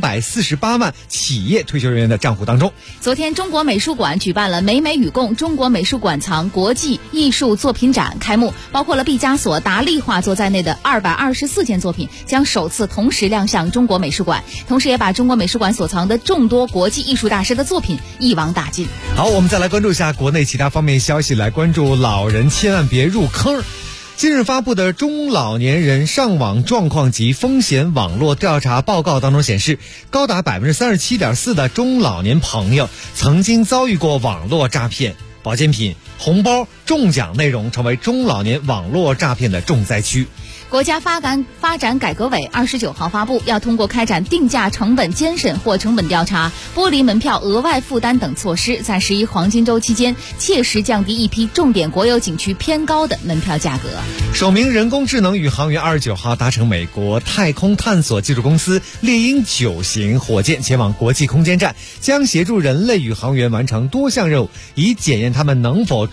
248万企业退休人员的账户当中。 昨天，中国美术馆举办了美美与共中国美术馆藏国际艺术作品展开幕，包括了毕加索、达利画作在内的224件作品将首次同时亮相中国美术馆，同时也把中国美术馆所藏的众多国际艺术大师的作品一网打尽。 好，我们再来关注一下国内其他方面消息，来关注老人千万别入坑。近日发布的中老年人上网状况及风险网络调查报告当中显示，高达37.4%的中老年朋友曾经遭遇过网络诈骗，保健品、红包、中奖内容成为中老年网络诈骗的重灾区。 国家发展改革委29号发布，要通过开展定价成本监审或成本调查、剥离门票额外负担等措施，在11黄金周期间切实降低一批重点国有景区偏高的门票价格。 首名人工智能宇航员29号搭乘美国太空探索技术公司猎鹰9型火箭前往国际空间站，将协助人类宇航员完成多项任务，以检验他们能否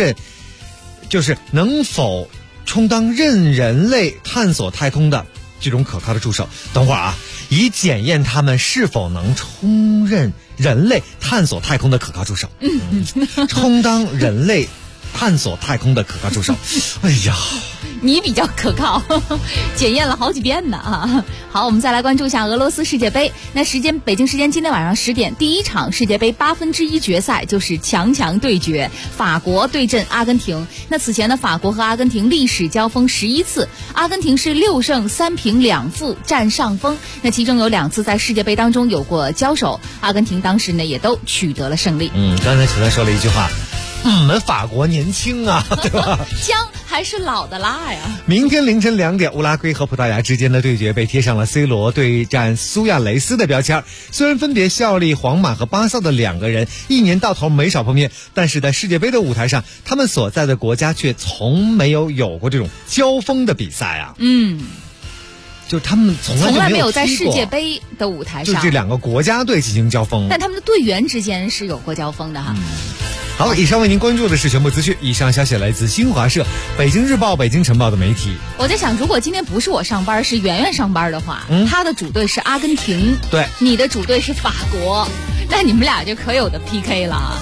充当人类探索太空的这种可靠的助手。等会儿啊，以检验他们是否能充任人类探索太空的可靠助手。充当人类探索太空的可靠助手。哎呀， 你比较可靠，检验了好几遍呢啊！好，我们再来关注一下俄罗斯世界杯。那北京时间今天晚上10点，第一场世界杯1/8决赛就是强对决，法国对阵阿根廷。那此前呢，法国和阿根廷历史交锋11次，阿根廷是6胜3平2负占上风。那其中有2次在世界杯当中有过交手，阿根廷当时呢也都取得了胜利。 刚才楚才说了一句话，法国年轻啊，对吧？ 姜还是老的辣呀。 明天凌晨2点，乌拉圭和葡萄牙之间的对决被贴上了 C 罗对战苏亚雷斯的标签。虽然分别效力皇马和巴萨的2个人1年到头没少碰面，但是在世界杯的舞台上，他们所在的国家却从没有过这种交锋的比赛啊。就是他们从来没有在世界杯的舞台上， 就这2个国家队进行交锋， 但他们的队员之间是有过交锋的哈。 好，以上为您关注的是全部资讯。以上消息来自新华社、北京日报、北京晨报的媒体。 我在想，如果今天不是我上班，是圆圆上班的话，他的主队是阿根廷， 对， 你的主队是法国，那你们俩就可有的 PK 了。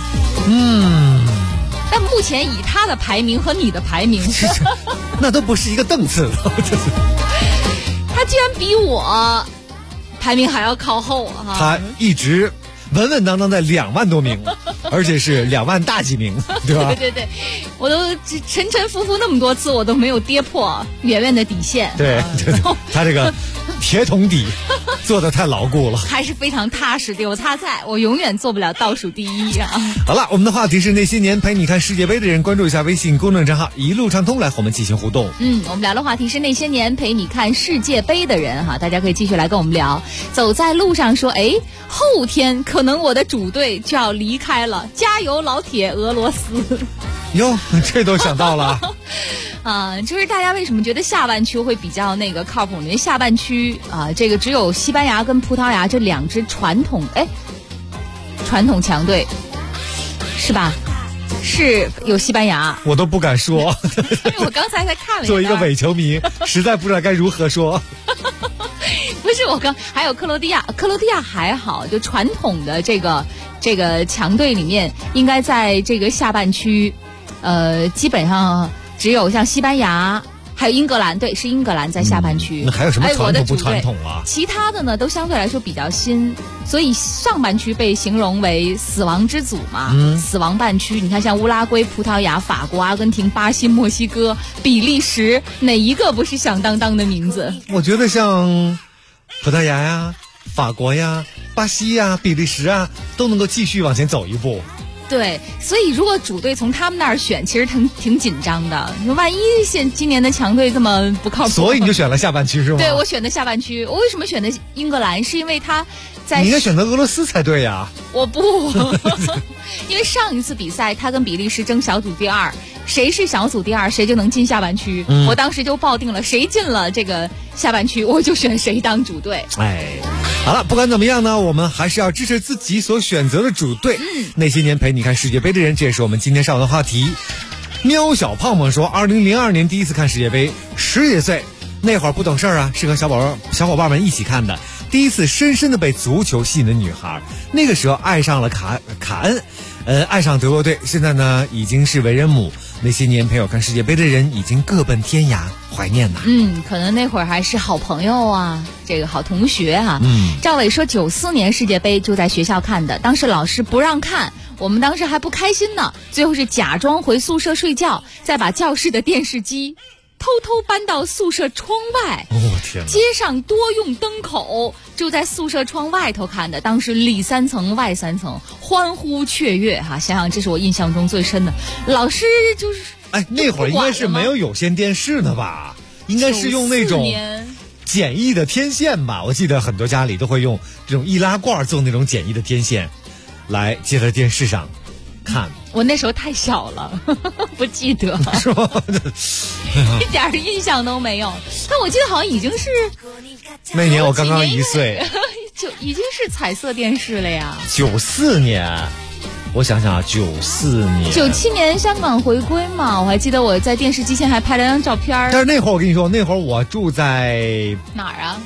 但目前以他的排名和你的排名， 那都不是一个档次了。 他居然比我排名还要靠后啊！ 他一直稳稳当当在2万多名，而且是2万大几名，对吧？ 对，我都沉沉浮浮那么多次，我都没有跌破圆圆的底线。 对，他这个铁桶底做得太牢固了， 还是非常踏实的。有他在，我永远做不了倒数第1啊！ 好了，我们的话题是那些年陪你看世界杯的人，关注一下微信公众账号一路畅通来和我们进行互动。 我们聊的话题是那些年陪你看世界杯的人哈，大家可以继续来跟我们聊。走在路上说，后天可能我的主队就要离开了，加油老铁俄罗斯！ 哟，这都想到了。 就是大家为什么觉得下半区会比较靠谱？因为下半区这个只有西班牙跟葡萄牙这2支传统强队，是吧？是有西班牙， 我都不敢说。 因为我刚才看了作为一个伪球迷，实在不知道该如何说。 不是还有克罗地亚还好，就传统的这个强队里面，应该在这个下半区，基本上只有像西班牙，还有英格兰，对，是英格兰在下半区。 那还有什么传统不传统啊？ 其他的呢都相对来说比较新，所以上半区被形容为死亡之组嘛，死亡半区。你看像乌拉圭、葡萄牙、法国、阿根廷、巴西、墨西哥、比利时，哪一个不是响当当的名字？ 我觉得像葡萄牙呀、法国呀、巴西呀、比利时啊，都能够继续往前走一步。 对，所以如果主队从他们那儿选，其实挺紧张的。你说万一今年的强队这么不靠谱， 所以你就选了下半区是吗？ 对，我选的下半区。我为什么选的英格兰？是因为他在…… 你应该选择俄罗斯才对呀。 我不，因为上一次比赛他跟比利时争小组第2，谁是小组第2，谁就能进下半区。我当时就抱定了，谁进了这个下半区，我就选谁当主队。 好了，不管怎么样呢，我们还是要支持自己所选择的主队。那些年陪你看世界杯的人，这也是我们今天上午的话题。喵小胖胖说，2002年第一次看世界杯，10几岁，那会儿不懂事啊，是和小伙伴们一起看的，第一次深深的被足球吸引的女孩。那个时候爱上了卡恩，爱上德国队，现在呢已经是为人母。那些年陪我看世界杯的人已经各奔天涯，怀念呐。 可能那会儿还是好朋友啊，这个好同学啊。赵伟说，94年世界杯就在学校看的，当时老师不让看，我们当时还不开心呢，最后是假装回宿舍睡觉，再把教室的电视机偷偷搬到宿舍窗外， 天哪！ 街上多用灯口，就在宿舍窗外头看的。当时里3层外3层，欢呼雀跃哈！想想这是我印象中最深的。老师就是那会儿应该是没有有线电视的吧？应该是用那种简易的天线吧？我记得很多家里都会用这种易拉罐做那种简易的天线，来接在电视上看。 我那时候太小了，不记得， 是吗？ 一点印象都没有。但我记得好像已经是那年我刚刚1岁， 就已经是彩色电视了呀。 94年，我想想啊，94年 ，97年香港回归嘛，我还记得我在电视机前还拍了张照片。 但是那会儿我跟你说，那会儿我住在哪儿啊？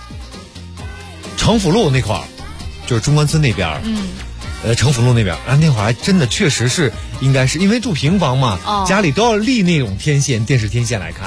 城府路那块儿，就是中关村那边。城府路那边那会儿还真的确实是应该是因为住平房嘛，家里都要立那种天线电视天线来看。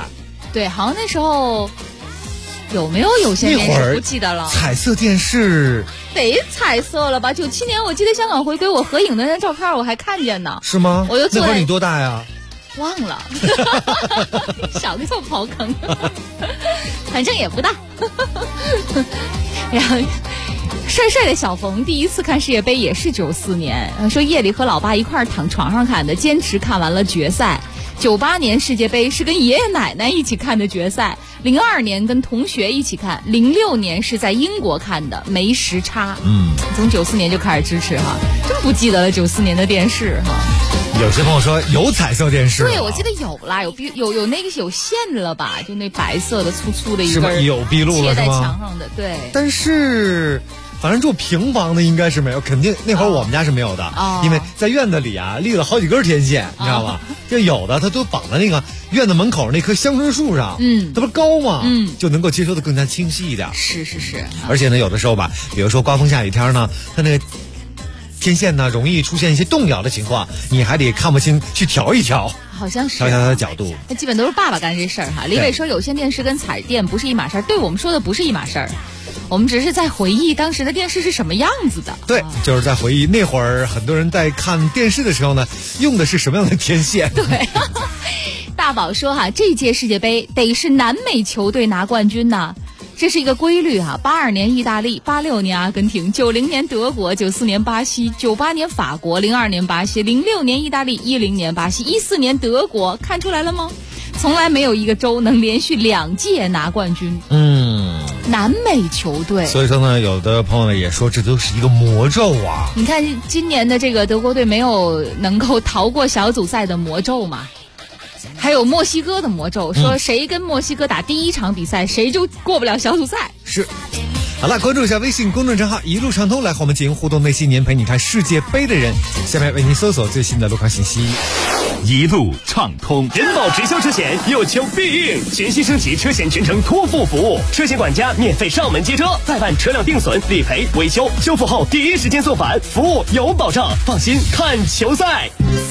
对，好像那时候有没有有线电视不记得了。 彩色电视得彩色了吧？97年我记得香港回归，我合影的那照片我还看见呢。 是吗？ 我就那会儿你多大呀？ 忘了，小的又刨坑，反正也不大。然后帅帅的小冯第一次看世界杯也是94年，说夜里和老爸一块儿躺床上看的，坚持看完了决赛。98年世界杯是跟爷爷奶奶一起看的决赛，02年跟同学一起看，06年是在英国看的，没时差。从94年就开始支持哈，真不记得了94年的电视哈。 有些朋友说有彩色电视， 对，我记得有啦，有那个有线了吧？就那白色的粗粗的一根， 有闭路了是吗？ 贴在墙上的，对。 但是反正住平房的应该是没有，肯定那会儿我们家是没有的，因为在院子里啊立了好几根天线，你知道吗？就有的它都绑在那个院子门口那棵香椿树上，它不是高吗？就能够接收的更加清晰一点。 是。 而且呢，有的时候吧，比如说刮风下雨天呢，它那个天线呢容易出现一些动摇的情况，你还得看不清去调一调， 好像是调它的角度。 那基本都是爸爸干这事儿哈。李伟说有线电视跟彩电不是一码事儿，对我们说的不是一码事儿，我们只是在回忆当时的电视是什么样子的。 对，就是在回忆那会儿很多人在看电视的时候呢，用的是什么样的天线。 对。大宝说哈，这届世界杯得是南美球队拿冠军呐。这是一个规律哈，82年意大利，86年阿根廷，90年德国，94年巴西，98年法国，02年巴西，06年意大利，10年巴西，14年德国，看出来了吗？从来没有一个州能连续2届拿冠军。南美球队。 所以说呢，有的朋友呢也说这都是一个魔咒啊。 你看今年的这个德国队没有能够逃过小组赛的魔咒嘛？还有墨西哥的魔咒，说谁跟墨西哥打第一场比赛，谁就过不了小组赛。 是。好了，关注一下微信公众账号一路畅通，来和我们进行互动。那些年陪你看世界杯的人，下面为您搜索最新的路况信息。 一路畅通，人保直销车险有求必应，全新升级车险全程托付服务，车险管家免费上门接车，再办车辆定损、理赔、维修、修复后第一时间送返，服务有保障，放心看球赛。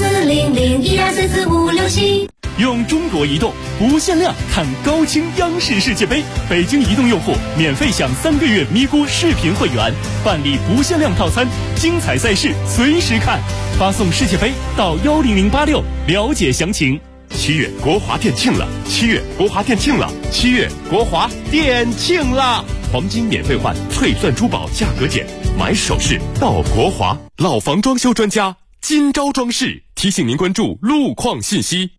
40012344567。 用中国移动无限量看高清央视世界杯，北京移动用户免费享3个月咪咕视频会员，办理不限量套餐，精彩赛事随时看，发送世界杯到10086了解详情。7月国华店庆了，7月国华店庆了，7月国华店庆了！黄金免费换，翠钻珠宝价格减，买首饰到国华。老房装修专家金招装饰提醒您关注路况信息。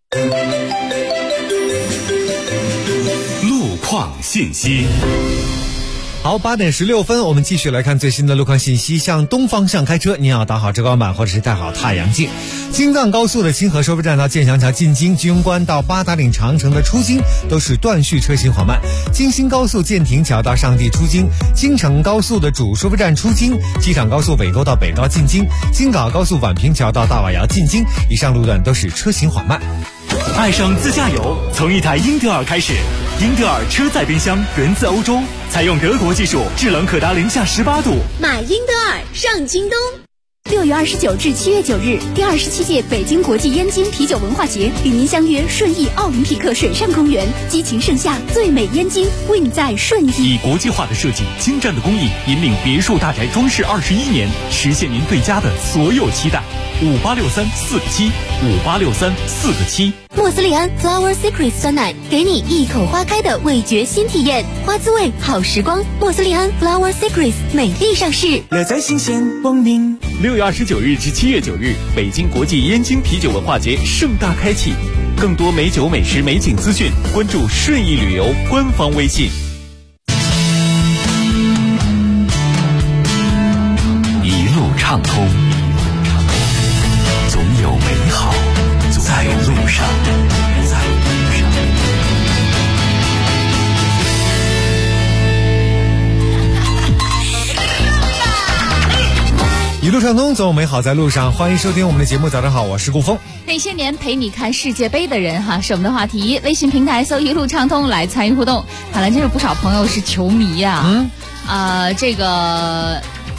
路况信息。 好，8点16分，我们继续来看最新的路况信息。向东方向开车，您要打好遮光板或者是戴好太阳镜。京藏高速的清河收费站到建祥桥进京，居庸关到八达岭长城的出京都是断续车行缓慢。京新高速建亭桥到上地出京，京承高速的主收费站出京，机场高速尾沟到北高进京，京港高速宛平桥到大瓦窑进京，以上路段都是车行缓慢。 爱上自驾游，从一台英德尔开始。英德尔车载冰箱源自欧洲，采用德国技术，制冷可达零下18度。 买英德尔上京东。6月29至7月9日，第27届北京国际燕京啤酒文化节与您相约顺义奥林匹克水上公园，激情盛夏，最美燕京，为你在顺义。 以国际化的设计、精湛的工艺，引领别墅大宅装饰21年，实现您对家的所有期待。586347，586347。 莫斯利安 Flower Secret 酸奶，给你一口花开的味觉新体验，花滋味好时光。莫斯利安 Flower Secret 美丽上市， 乐在新鲜光明。 6月29日至7月9日，北京国际燕京啤酒文化节盛大开启。更多美酒、美食、美景资讯，关注顺义旅游官方微信。 一路畅通，总有美好在路上。 一路畅通，总有美好在路上。欢迎收听我们的节目，早上好，我是顾峰。 那些年陪你看世界杯的人哈，是我们的话题。微信平台搜一路畅通来参与互动。看来真是不少朋友是球迷呀。这个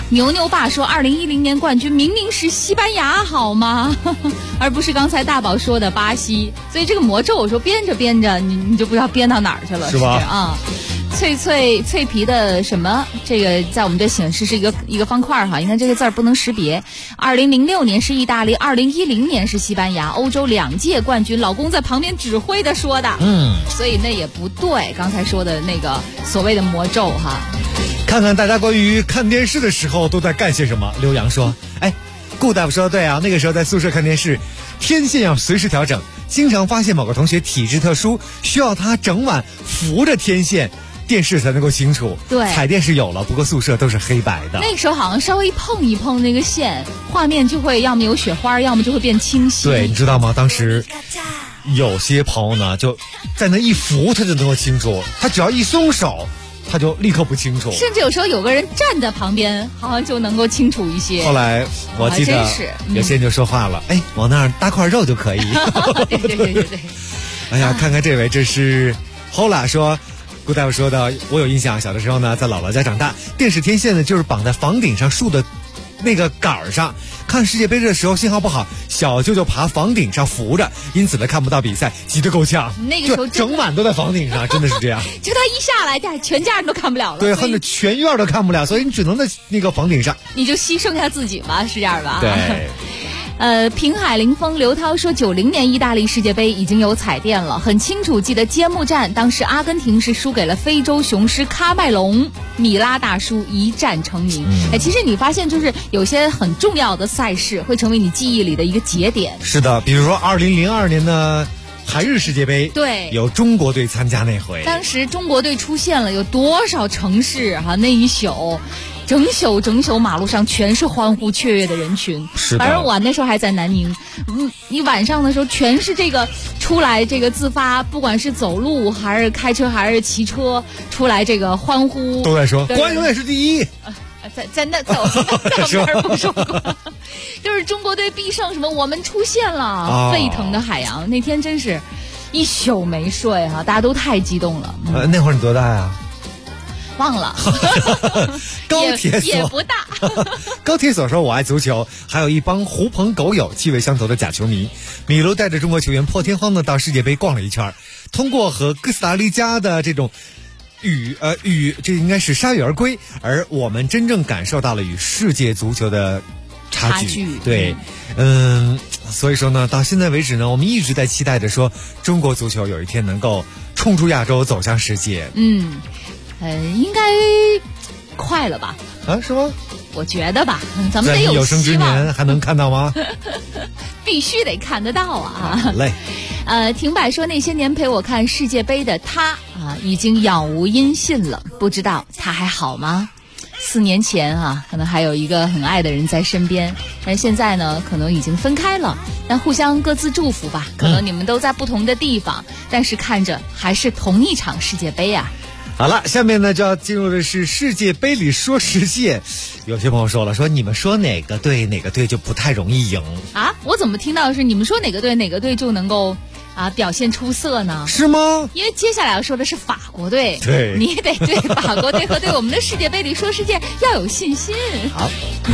牛牛爸说2010年冠军明明是西班牙好吗？而不是刚才大宝说的巴西。所以这个魔咒我说编着编着你就不知道编到哪儿去了， 是吧？ 啊，脆皮的什么？这个在我们这显示是一个方块哈，应该这个字儿不能识别。2006年是意大利，2010年是西班牙，欧洲2届冠军，老公在旁边指挥的说的。所以那也不对，刚才说的那个所谓的魔咒哈。 看看大家关于看电视的时候都在干些什么。刘洋说：“哎，顾大夫说的对啊，那个时候在宿舍看电视，天线要随时调整，经常发现某个同学体质特殊，需要他整晚扶着天线，电视才能够清楚。 对， 彩电是有了，不过宿舍都是黑白的。 那个时候好像稍微碰一碰那个线，画面就会要么有雪花，要么就会变清晰。 对，你知道吗？当时有些朋友呢，就在那一扶，他就能够清楚；他只要一松手，他就立刻不清楚。 甚至有时候有个人站在旁边，好像就能够清楚一些。 后来我记得有些人就说话了：“哎，往那儿搭块肉就可以。” 对。 哎呀，看看这位，这是后来说。顾大夫说的，我有印象，小的时候呢，在姥姥家长大，电视天线呢就是绑在房顶上竖的那个杆上。看世界杯的时候信号不好，小舅舅爬房顶上扶着，因此呢看不到比赛，急得够呛。 那个时候整晚都在房顶上，真的是这样。 就他一下来，全家人都看不了了。 对，恨得全院都看不了，所以你只能在那个房顶上。 你就牺牲下自己吧，是这样吧？ 对。 平海凌风刘涛说，90年意大利世界杯已经有彩电了，很清楚记得揭幕战，当时阿根廷是输给了非洲雄狮喀麦隆，米拉大叔一战成名。其实你发现就是有些很重要的赛事会成为你记忆里的一个节点。 是的，比如说2002年的韩日世界杯， 对， 有中国队参加那回， 当时中国队出现了，有多少城市哈，那一宿。整宿马路上全是欢呼雀跃的人群， 是的。 而我那时候还在南宁，一晚上的时候全是这个出来这个自发，不管是走路还是开车还是骑车出来这个欢呼， 都在说国安永远是第一。 在我那儿不说过，就是中国队必胜，什么我们出现了，沸腾的海洋，那天真是一宿没睡哈，大家都太激动了。 那会儿你多大呀？ 忘了。 高铁所也不大。 高铁所说我爱足球，还有一帮狐朋狗友气味相投的假球迷。米卢带着中国球员破天荒的到世界杯逛了一圈，通过和哥斯达黎加的这种这应该是铩羽而归，而我们真正感受到了与世界足球的差距。对，所以说呢，到现在为止呢，我们一直在期待着说中国足球有一天能够冲出亚洲，走向世界。 应该快了吧？ 啊，是吗？ 我觉得吧，咱们得有生之年还能看到吗？ 必须得看得到啊！ 好嘞。 停摆说那些年陪我看世界杯的他啊，已经杳无音信了，不知道他还好吗？4年前啊，可能还有一个很爱的人在身边，但现在呢，可能已经分开了。但互相各自祝福吧。可能你们都在不同的地方，但是看着还是同一场世界杯啊。 好了，下面呢就要进入的是世界杯里说世界。有些朋友说了，说你们说哪个队就不太容易赢啊？我怎么听到的是你们说哪个队就能够表现出色呢？ 是吗？ 因为接下来要说的是法国队， 对， 你得对法国队和对我们的世界杯里说世界要有信心。 好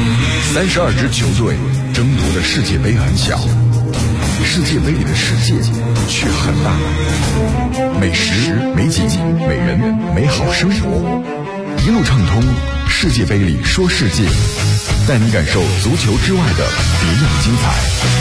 ，32支球队争夺的世界杯很小，世界杯里的世界却很大。美食、美景、美人、美好生活，一路畅通。世界杯里说世界，带你感受足球之外的别样精彩。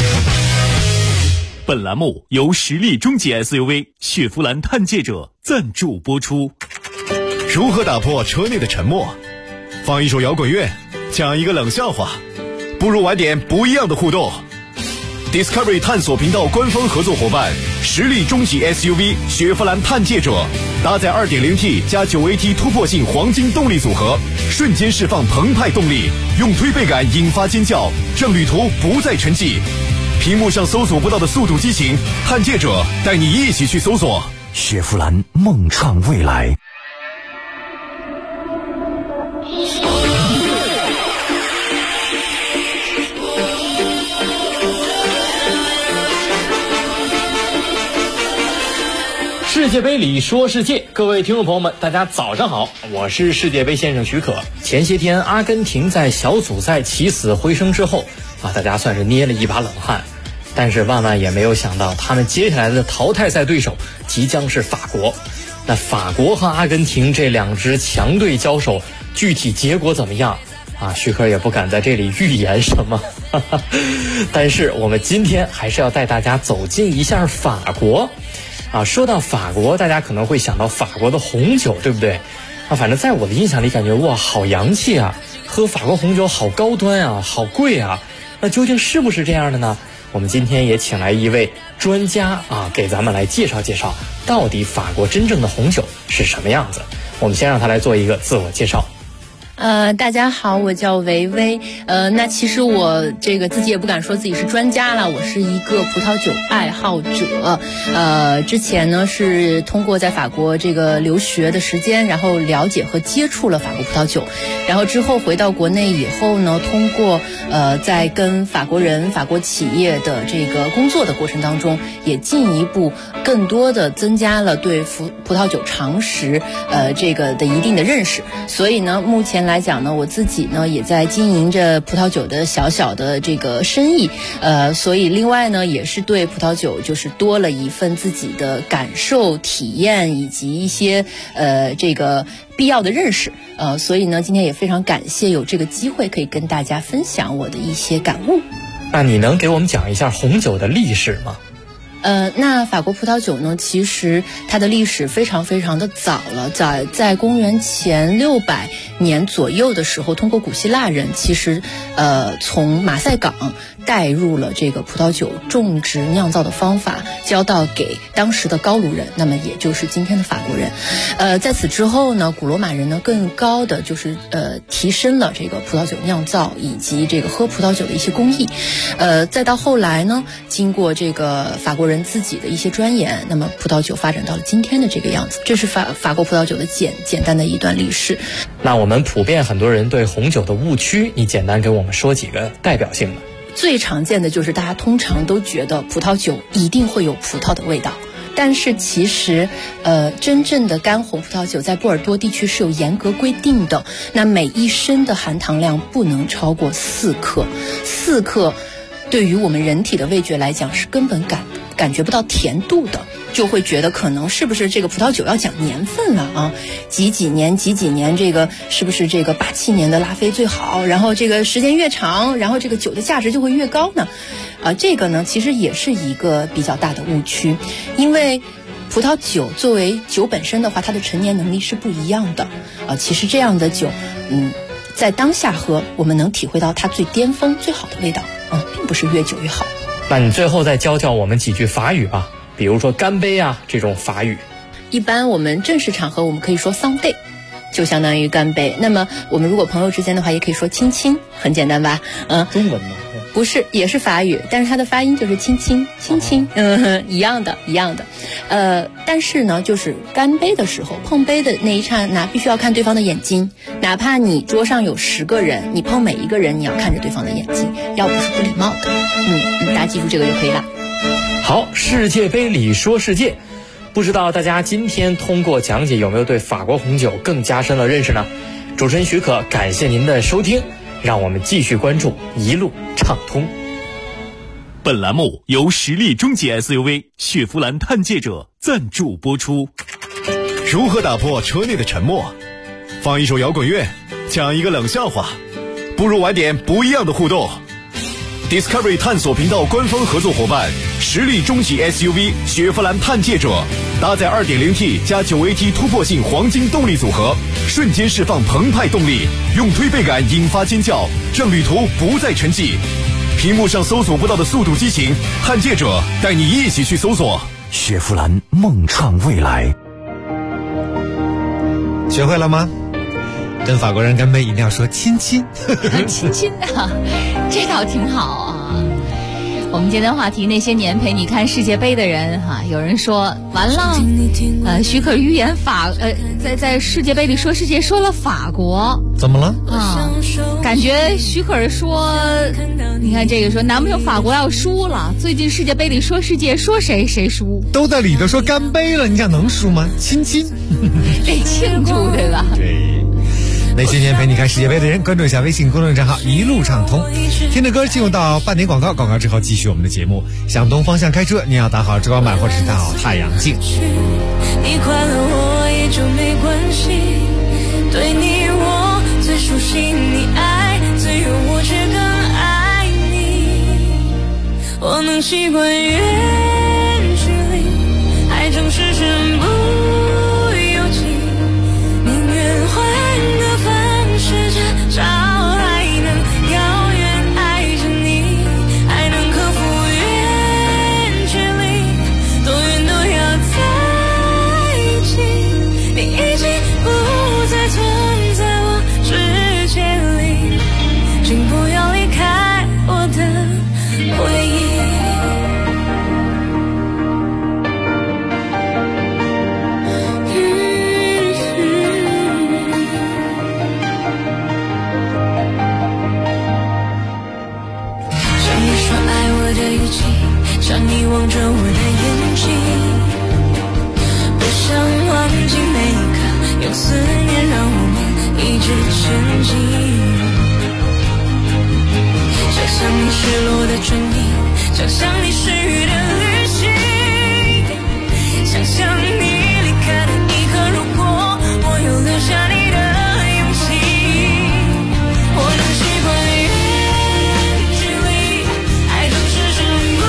本栏目由实力中级 SUV 雪佛兰探界者赞助播出。 如何打破车内的沉默？放一首摇滚乐，讲一个冷笑话，不如玩点不一样的互动。Discovery 探索频道官方合作伙伴，实力中级 SUV 雪佛兰探界者，搭载 2.0T 加 9AT 突破性黄金动力组合，瞬间释放澎湃动力，用推背感引发尖叫，让旅途不再沉寂。屏幕上搜索不到的速度激情，探界者带你一起去搜索。 雪佛兰梦创未来。 世界杯里说世界，各位听众朋友们，大家早上好，我是世界杯先生许可。前些天阿根廷在小组赛起死回生之后大家算是捏了一把冷汗，但是万万也没有想到他们接下来的淘汰赛对手即将是法国。那法国和阿根廷这两支强队交手，具体结果怎么样许可也不敢在这里预言什么但是我们今天还是要带大家走进一下法国说到法国，大家可能会想到法国的红酒，对不对反正在我的印象里感觉哇，好洋气啊，喝法国红酒好高端啊，好贵啊。那究竟是不是这样的呢？我们今天也请来一位专家给咱们来介绍介绍，到底法国真正的红酒是什么样子。我们先让他来做一个自我介绍。 大家好，我叫维维。那其实我这个自己也不敢说自己是专家了，我是一个葡萄酒爱好者。之前呢是通过在法国这个留学的时间，然后了解和接触了法国葡萄酒，然后之后回到国内以后呢，通过在跟法国人、法国企业的这个工作的过程当中，也进一步更多的增加了对葡萄酒常识这个的一定的认识。所以呢，目前来讲呢，我自己呢也在经营着葡萄酒的小小的这个生意，所以另外呢也是对葡萄酒就是多了一份自己的感受、体验以及一些这个必要的认识，所以呢今天也非常感谢有这个机会可以跟大家分享我的一些感悟。 那你能给我们讲一下红酒的历史吗？ 那法国葡萄酒呢，其实它的历史非常非常的早了，在公元前600年左右的时候，通过古希腊人其实从马赛港带入了这个葡萄酒种植酿造的方法，交到给当时的高卢人，那么也就是今天的法国人。在此之后呢，古罗马人呢更高的就是提升了这个葡萄酒酿造以及这个喝葡萄酒的一些工艺。再到后来呢，经过这个法国人自己的一些钻研，那么葡萄酒发展到了今天的这个样子。这是法国葡萄酒的简单的一段历史。 那我们普遍很多人对红酒的误区，你简单给我们说几个代表性的。 最常见的就是大家通常都觉得葡萄酒一定会有葡萄的味道，但是其实真正的干红葡萄酒在波尔多地区是有严格规定的，那每一升的含糖量不能超过4克，4克对于我们人体的味觉来讲是根本感觉不到甜度的，就会觉得可能是不是这个葡萄酒要讲年份了几几年这个是不是这个87年的拉菲最好，然后这个时间越长，然后这个酒的价值就会越高呢？这个呢其实也是一个比较大的误区，因为葡萄酒作为酒本身的话，它的陈年能力是不一样的其实这样的酒在当下喝，我们能体会到它最巅峰最好的味道并不是越久越好。 那你最后再教我们几句法语吧，比如说干杯这种法语。 一般我们正式场合我们可以说 Santé， 就相当于干杯。那么我们如果朋友之间的话，也可以说亲亲，很简单吧？ 中文吗？ 不是，也是法语，但是它的发音就是亲亲亲亲，一样的。但是呢，就是干杯的时候，碰杯的那一刹那，必须要看对方的眼睛，哪怕你桌上有10个人，你碰每一个人，你要看着对方的眼睛，要不是不礼貌的。大家记住这个就可以了。 好，世界杯里说世界，不知道大家今天通过讲解有没有对法国红酒更加深了认识呢？主持人许可，感谢您的收听。让我们继续关注一路畅通。 本栏目由实力中级 SUV 雪佛兰探界者赞助播出。 如何打破车内的沉默？放一首摇滚乐，讲一个冷笑话，不如玩点不一样的互动。Discovery 探索频道官方合作伙伴，实力中级 SUV 雪佛兰探界者，搭载 2.0T 加 9AT 突破性黄金动力组合，瞬间释放澎湃动力，用推背感引发尖叫，让旅途不再沉寂。屏幕上搜索不到的速度激情，探界者带你一起去搜索。 雪佛兰梦创未来。 学会了吗？跟法国人干杯一定要说亲亲。 亲亲的，这倒挺好啊。 我们今天的话题，那些年陪你看世界杯的人哈，有人说完了，许可预言在世界杯里说世界说了法国， 怎么了啊？感觉许可说，你看这个说，难不成法国要输了？最近世界杯里说世界说谁输， 都在里头说干杯了，你想能输吗？亲亲， 得庆祝对吧？ 对。那些年陪你看世界杯的人，关注一下微信公众账号一路畅通。听着歌进入到半点广告，广告之后继续我们的节目。向东方向开车，你要打好遮光板或者是打好太阳镜。 你快乐我也就没关系，对你我最熟悉，你爱最有我却更爱你。我能习惯远距离，爱正是身不由己，宁愿换个方式至少还能遥远爱着你，还能克服远距离，多远都要在一起。你已经不再存在我世界里，请不要离开我的回忆。像你望着我的眼睛，不想忘记每一刻，用思念让我们一直前进。想象你失落的唇印，想象你失语的旅行，想象你离开的一刻，如果我有留下你的勇气，我能习惯远距离，爱总是身不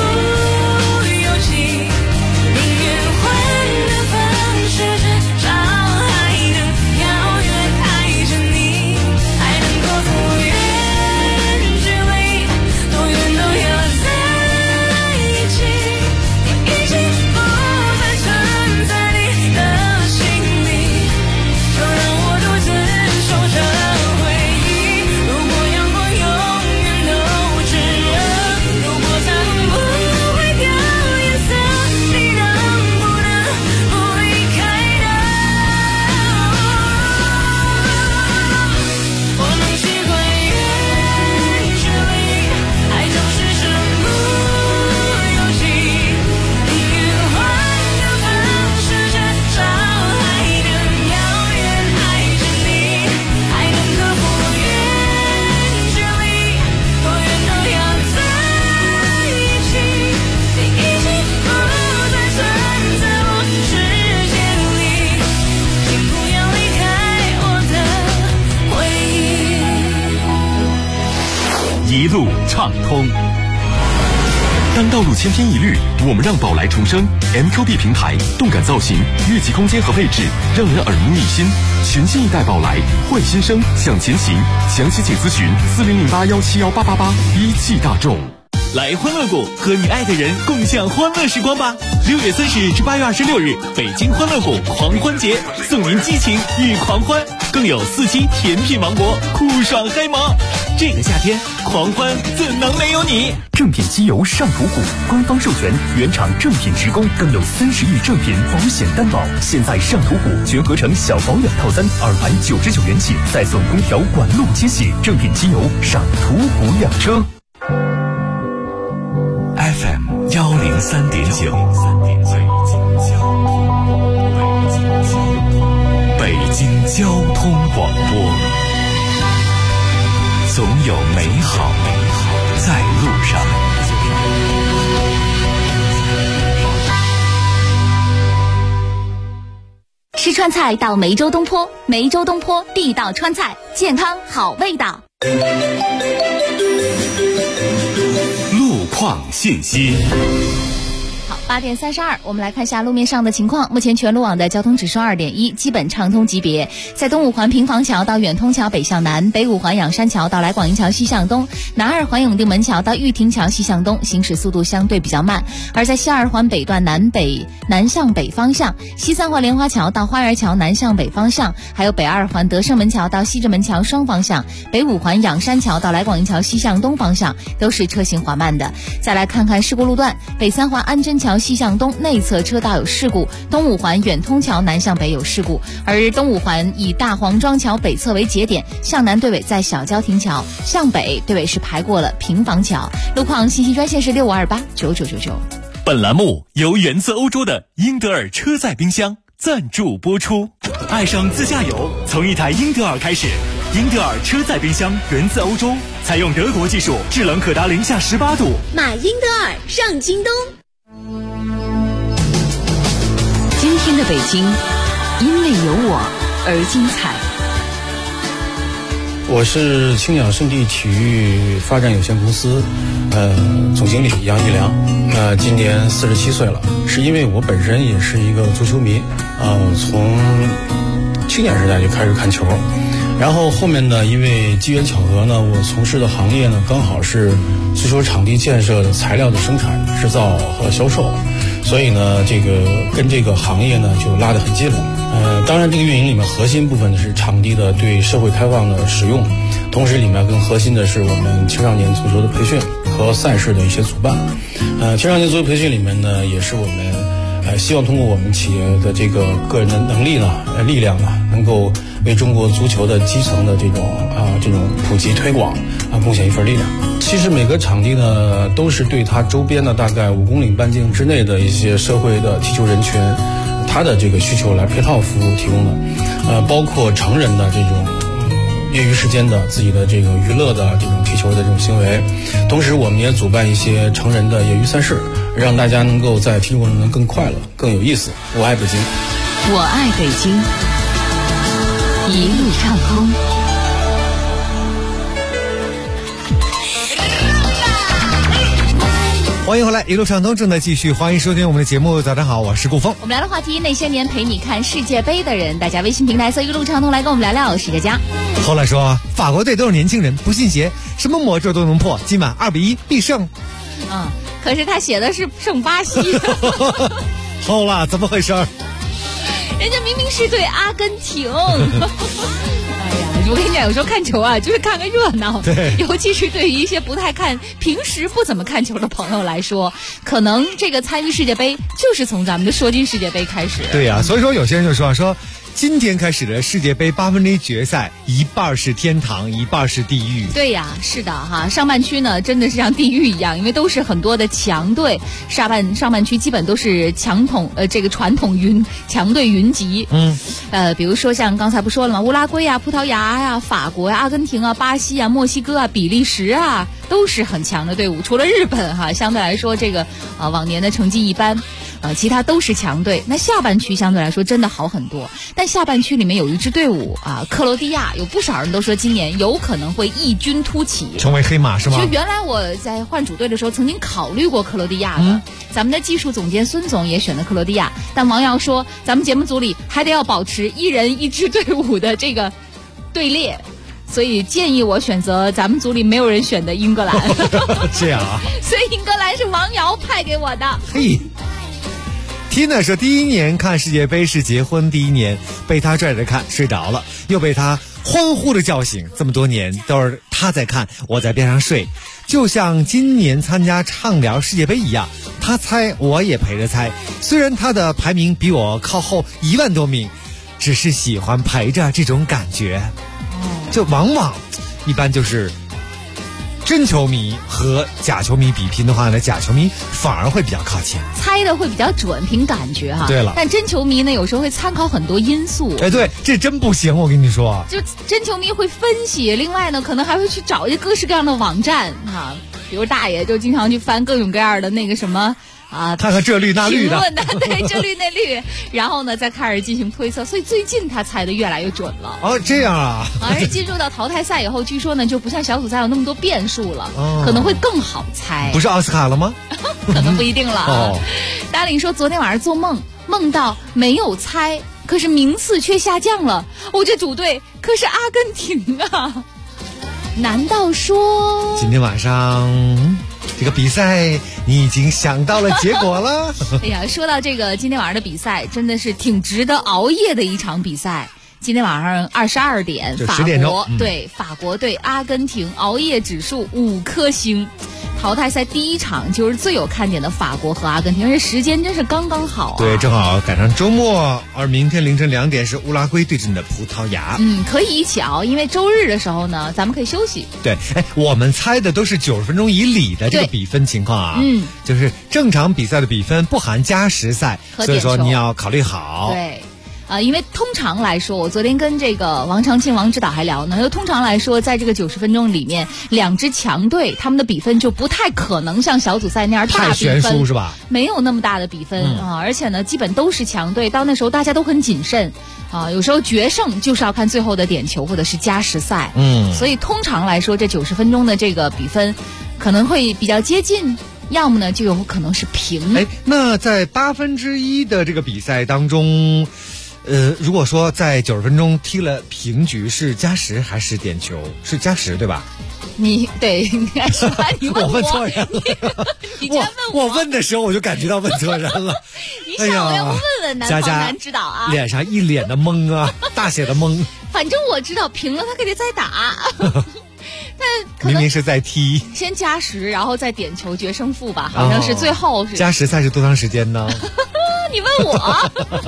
一路畅通。当道路千篇一律，我们让宝来重生。MQB 平台，动感造型，越级空间和配置，让人耳目一新。全新一代宝来，换新生，向前行。详细请咨询4008171888。一汽大众。 来欢乐谷，和你爱的人共享欢乐时光吧！6月30日至8月26日，北京欢乐谷狂欢节，送您激情与狂欢，更有4期甜品王国，酷爽嗨萌。这个夏天，狂欢怎能没有你？ 正品机油上图谷，官方授权，原厂正品直供，更有30亿正品保险担保。现在上图谷全合成小保养套餐，2盘99元起，再送空调管路清洗。正品机油上图谷养车。 FM 103.9，北京交通广播，总有美好在路上。 吃川菜到梅州东坡，梅州东坡地道川菜，健康好味道。 路况信息。 好， 8点32，我们来看一下路面上的情况。目前全路网的交通指数2.1，基本畅通级别。在东五环平房桥到远通桥北向南，北五环仰山桥到来广营桥西向东，南二环永定门桥到玉亭桥西向东，行驶速度相对比较慢。而在西二环北段南向北方向，西三环莲花桥到花园桥南向北方向，还有北二环德胜门桥到西直门桥双方向，北五环仰山桥到来广营桥西向东方向都是车行缓慢的。再来看看事故路段，北三环安贞桥西向东内侧车道有事故，东五环远通桥南向北有事故，而东五环以大黄庄桥北侧为节点，向南对尾在小交亭桥，向北对尾是排过了平房桥。路况信息专线是65289999。 本栏目由源自欧洲的英德尔车载冰箱赞助播出。爱上自驾游，从一台英德尔开始。英德尔车载冰箱源自欧洲，采用德国技术，制冷可达零下18度。 买英德尔上京东。 今天的北京，因为有我而精彩。 我是青鸟圣地体育发展有限公司，总经理杨一良。今年47岁了，是因为我本身也是一个足球迷，从青年时代就开始看球。然后后面呢，因为机缘巧合呢，我从事的行业呢，刚好是足球场地建设的材料的生产、制造和销售，所以呢，这个跟这个行业呢就拉得很近了。当然这个运营里面核心部分呢是场地的对社会开放的使用，同时里面更核心的是我们青少年足球的培训和赛事的一些主办。青少年足球培训里面呢，也是我们希望通过我们企业的这个个人的能力呢、力量呢，能够为中国足球的基层的这种普及推广贡献一份力量。其实每个场地呢，都是对它周边的大概5公里半径之内的一些社会的踢球人群，它的这个需求来配套服务提供的，包括成人的这种业余时间的自己的这个娱乐的这种踢球的这种行为。同时我们也主办一些成人的业余赛事，让大家能够在踢球过程中更快乐、更有意思。我爱北京， 我爱北京，一路畅通。 欢迎回来，一路畅通正在继续，欢迎收听我们的节目。早上好，我是顾峰。 我们聊的话题，那些年陪你看世界杯的人，大家微信平台搜一路畅通来跟我们聊聊世界家。 后来说法国队都是年轻人，不信邪，什么魔咒都能破，今晚2-1必胜。 可是他写的是胜巴西。 后了，怎么回事？ 人家明明是对阿根廷。我跟你讲，有时候看球啊，就是看个热闹。 对， 尤其是对于一些平时不怎么看球的朋友来说，可能这个参与世界杯就是从咱们的说金世界杯开始。 对呀，所以说有些人就说今天开始的世界杯1/8决赛，一半是天堂，一半是地狱。 对呀，是的哈。上半区呢，真的是像地狱一样，因为都是很多的强队。上半区基本都是传统强队云集。比如说像刚才不说了吗？乌拉圭啊、葡萄牙呀、法国呀、阿根廷啊、巴西啊、墨西哥啊、比利时啊，都是很强的队伍。除了日本哈，相对来说这个往年的成绩一般。其他都是强队。那下半区相对来说真的好很多，但下半区里面有一支队伍克罗地亚，有不少人都说今年有可能会异军突起， 成为黑马是吗？ 就原来我在换主队的时候曾经考虑过克罗地亚的，咱们的技术总监孙总也选的克罗地亚，但王瑶说咱们节目组里还得要保持一人一支队伍的这个队列，所以建议我选择咱们组里没有人选的英格兰。 这样啊？ 所以英格兰是王瑶派给我的。 嘿。Tina 说第一年看世界杯是结婚第一年，被他拽着看睡着了，又被他欢呼的叫醒，这么多年都是他在看，我在边上睡，就像今年参加畅聊世界杯一样，他猜我也陪着猜，虽然他的排名比我靠后1万多名，只是喜欢陪着这种感觉。就往往一般就是真球迷和假球迷比拼的话呢，假球迷反而会比较靠前， 猜的会比较准，凭感觉哈。 对了， 但真球迷呢，有时候会参考很多因素。 对，这真不行，我跟你说。 就真球迷会分析，另外呢，可能还会去找一些各式各样的网站哈，比如大爷就经常去翻各种各样的那个什么看看这绿那绿的， 评论的对这绿那绿，然后呢再开始进行推测，所以最近他猜的越来越准了。 哦，这样啊。 而进入到淘汰赛以后，据说呢就不像小组赛有那么多变数了，可能会更好猜。 不是奥斯卡了吗？ 可能不一定了啊。达令说昨天晚上做梦到没有猜，可是名次却下降了。我这组队可是阿根廷啊！难道说今天晚上这个比赛你已经想到了结果了？ 哎呀，说到这个今天晚上的比赛，真的是挺值得熬夜的一场比赛。今天晚上22点，法国对法国对阿根廷，熬夜指数5颗星。淘汰赛第一场就是最有看点的法国和阿根廷，而且时间真是刚刚好啊。 对，正好赶上周末，而明天凌晨2点是乌拉圭对阵的葡萄牙。 可以一起熬，因为周日的时候呢，咱们可以休息。 对，我们猜的都是90分钟以里的这个比分情况啊。就是正常比赛的比分不含加时赛，所以说你要考虑好。 对。因为通常来说，我昨天跟这个王长庆王指导还聊呢，通常来说，在这个90分钟里面，两支强队他们的比分就不太可能像小组赛那样大比分， 太悬殊是吧？ 没有那么大的比分啊，而且呢，基本都是强队，到那时候大家都很谨慎啊，有时候决胜就是要看最后的点球或者是加时赛，所以通常来说，这90分钟的这个比分可能会比较接近。要么呢就有可能是平。 那在1/8的这个比赛当中。如果说在90分钟踢了平局，是加时还是点球？是加时对吧？ 你应该是吧？你问我问错人了。 你这样问我问的时候我就感觉到问错人了。 你想我要不问南方男指导啊？ 脸上一脸的懵啊，大写的懵。 反正我知道平了他可得再打。但明明是在踢， 先加时，然后再点球决胜负吧，好像是最后是。 加时赛是多长时间呢？ 你问我。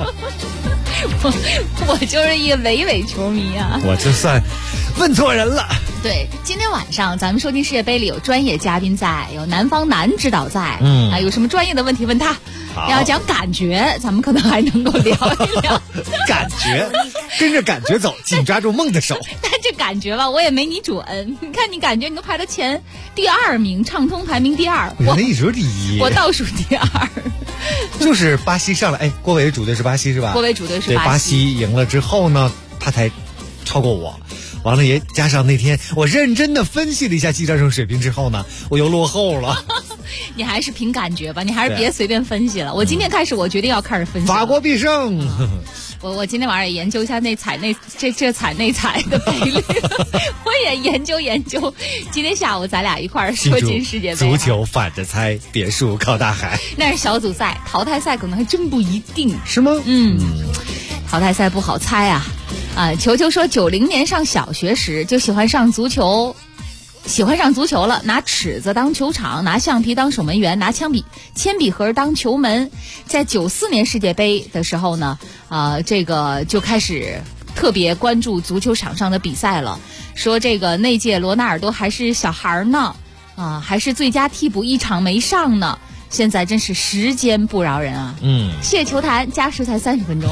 我就是一个伪球迷啊！ 我就算问错人了。 对，今天晚上咱们收听世界杯里有专业嘉宾在，有南方男指导在，有什么专业的问题问他。要讲感觉，咱们可能还能够聊一聊。 感觉，跟着感觉走，紧抓住梦的手。 但这感觉吧，我也没你准。你看你感觉你都排到第2名，畅通排名第2， 我一直第1， 我倒数第2。 就是巴西上来，郭伟主队是巴西是吧？ 郭伟主队是巴西。对，巴西赢了之后呢，他才超过我。完了也加上那天我认真的分析了一下技战术水平之后呢，我又落后了。 你还是凭感觉吧，你还是别随便分析了。我今天开始，我决定要开始分析。 法国必胜。 我今天晚上也研究一下这踩内踩的赔率，我也研究。今天下午咱俩一块儿说进世界杯。 足球反着猜，别墅靠大海。 那是小组赛，淘汰赛可能还真不一定， 是吗？ 淘汰赛不好猜啊。球球说90年上小学时就喜欢上足球了，拿尺子当球场，拿橡皮当守门员，拿铅笔盒当球门。在94年世界杯的时候呢，这个就开始特别关注足球场上的比赛了。说这个那届罗纳尔多还是小孩呢，还是最佳替补1场没上呢。现在真是时间不饶人啊！谢谢球坛，加时才30分钟。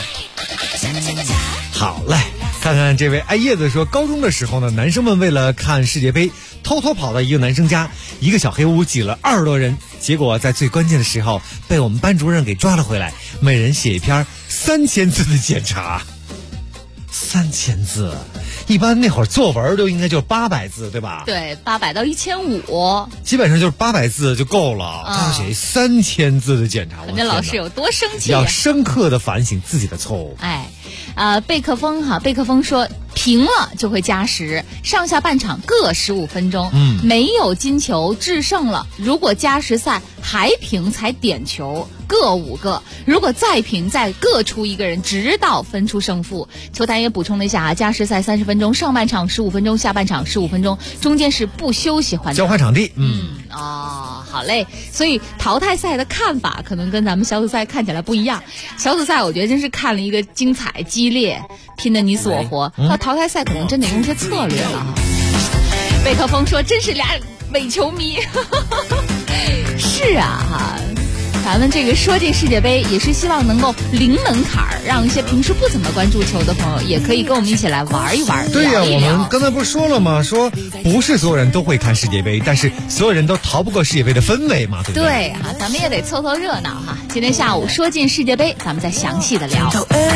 好嘞，看看这位爱叶子说，高中的时候呢，男生们为了看世界杯，偷偷跑到一个男生家，一个小黑屋挤了20多人，结果在最关键的时候被我们班主任给抓了回来，每人写一篇3000字的检查。3000字，一般那会儿作文都应该就是800字，对吧？ 对，800到1500， 基本上就是800字就够了。他要写3000字的检查， 那老师有多生气？ 要深刻的反省自己的错误。 贝克风说平了就会加时，上下半场各15分钟，没有金球制胜了，如果加时赛还平才点球，各5个，如果再平再各出1个人，直到分出胜负。球坛也补充了一下加时赛30分钟，上半场15分钟，下半场15分钟，中间是不休息换交换场地。 好嘞。所以淘汰赛的看法可能跟咱们小组赛看起来不一样。小组赛我觉得真是看了一个精彩激烈，拼得你死我活。到淘汰赛可能真得用些策略了。贝克风说真是俩伪球迷。是啊， 咱们这个说进世界杯也是希望能够零门槛儿，让一些平时不怎么关注球的朋友也可以跟我们一起来玩一玩。 对呀， 我们刚才不是说了吗？说不是所有人都会看世界杯，但是所有人都逃不过世界杯的氛围嘛，对不对？ 对啊，咱们也得凑凑热闹哈。今天下午说进世界杯，咱们再详细的聊。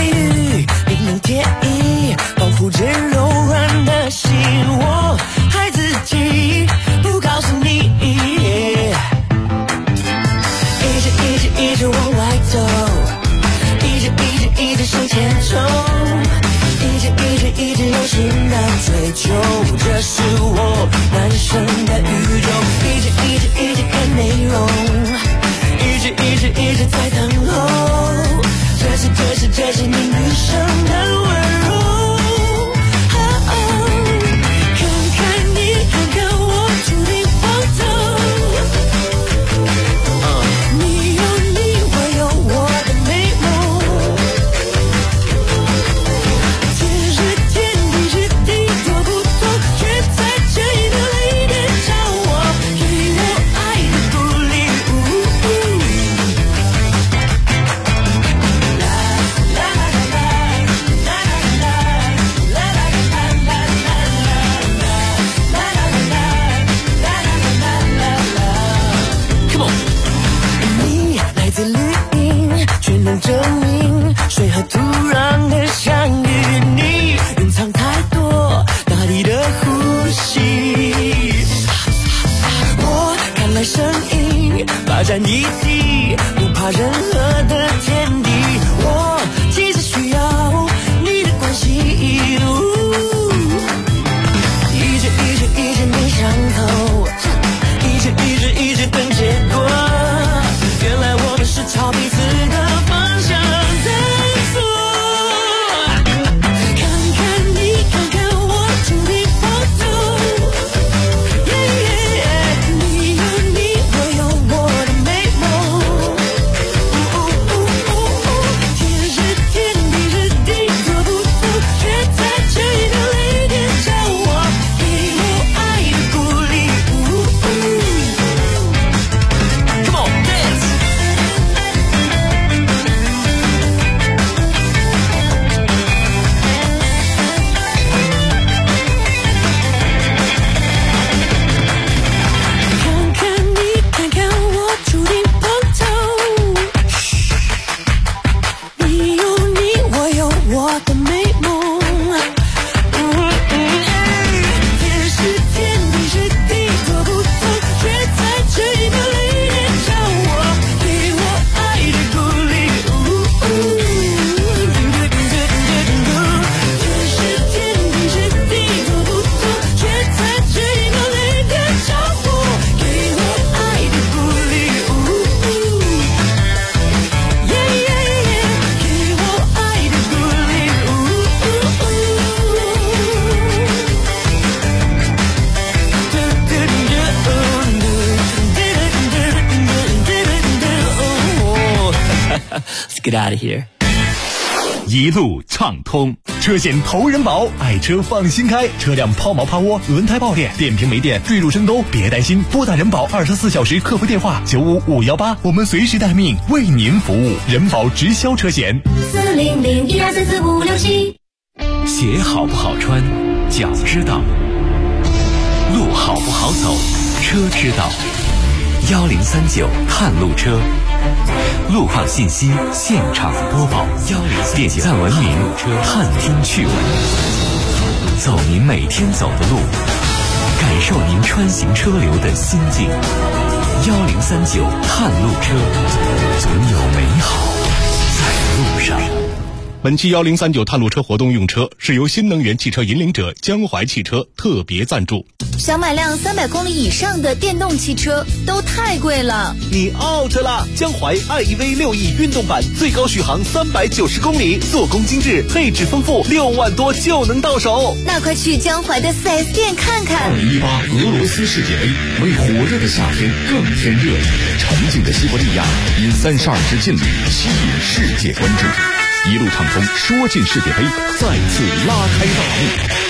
保护着柔软的心，我害自己不告诉你，一直往外走，一直向前冲，一直有心的追求，这是我男生的宇宙，一直看内容，一直在等候，这是你女生的温柔。证明水和土壤的相遇，你蕴藏太多大地的呼吸。我看来声音发展一体，不怕任何的天敌。我其实需要你的关心，一直没想透，一直等结果。原来我们是朝彼此的方向在走。看看你，看看我，注定跑走。你有你，我有我的美梦。天是天，地是地，做不走，却在这一个泪点找我，给我爱的鼓励。Come on, dance. 看看你，看看我，注定跑走。你有你，我有我的美梦。天是天，地是地，做不走，却在这一个泪点找我，给我爱的鼓励。天是天，地是地，做不走，却在这一个泪点找我，给我爱的鼓励。给我爱的鼓励。Let's get out of here. 一路畅通，车险头人保，爱车放心开，车辆抛锚趴窝、轮胎爆裂、电瓶没电、坠入深沟，别担心，拨打人保24小时客服电话95518，我们随时待命，为您服务。人保直销车险 40012344567。 鞋好不好穿，脚知道；路好不好走，车知道。1039探路车，路况信息现场播报。点赞文明，探听趣闻，走您每天走的路，感受您穿行车流的心境。1039探路车，总有美好在路上。 本期1039探路车活动用车是由新能源汽车引领者江淮汽车特别赞助。 想买辆300公里以上的电动汽车都太贵了， 你 out 了！江淮 iEV 6E 运动版最高续航390公里，做工精致，配置丰富，6万多就能到手。 那快去江淮的 4S 店看看。 2018俄罗斯世界杯为火热的夏天更添热力，沉静的西伯利亚因32支劲旅吸引世界关注。一路畅通，说进世界杯再次拉开大幕。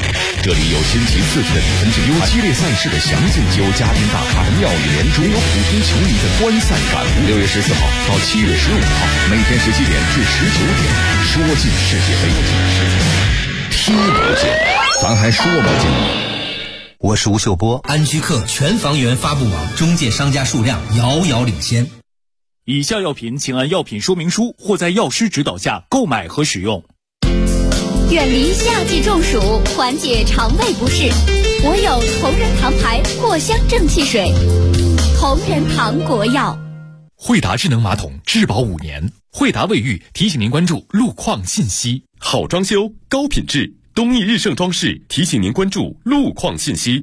这里有星期4的比分精彩，有激烈赛事的详尽，有家庭大咖的妙语连珠，有普通球迷的观赛感悟。6月14号到7月15号，每天17点至19点，说尽世界杯，踢不进，咱还说不进。 我是吴秀波，安居客全房源发布网中介商家数量遥遥领先。 以下药品请按药品说明书或在药师指导下购买和使用。 远离夏季中暑，缓解肠胃不适，我有同仁堂牌藿香正气水。同仁堂国药。 惠达智能马桶质保5年。惠达卫浴提醒您关注路况信息。 好装修，高品质，东益日盛装饰提醒您关注路况信息。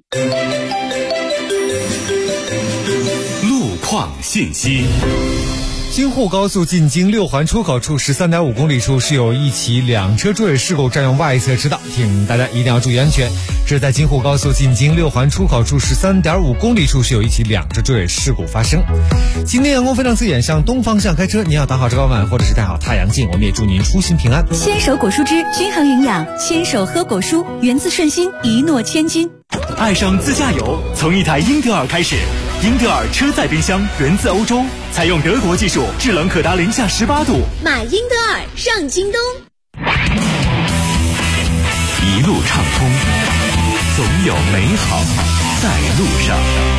路况信息。 京沪高速进京6环出口处13.5公里处是有一起2车追尾事故，占用外侧车道，请大家一定要注意安全。这是在京沪高速进京6环出口处13.5公里处是有一起2车追尾事故发生。今天阳光非常刺眼，向东方向开车，您要打好遮光板或者是戴好太阳镜，我们也祝您出行平安。 牵手果蔬汁均衡营养，牵手喝果蔬，源自顺心，一诺千金。 爱上自驾游，从一台英德尔开始。英德尔车载冰箱源自欧洲，采用德国技术，制冷可达零下18度。 买英德尔上京东。 一路畅通，总有美好在路上。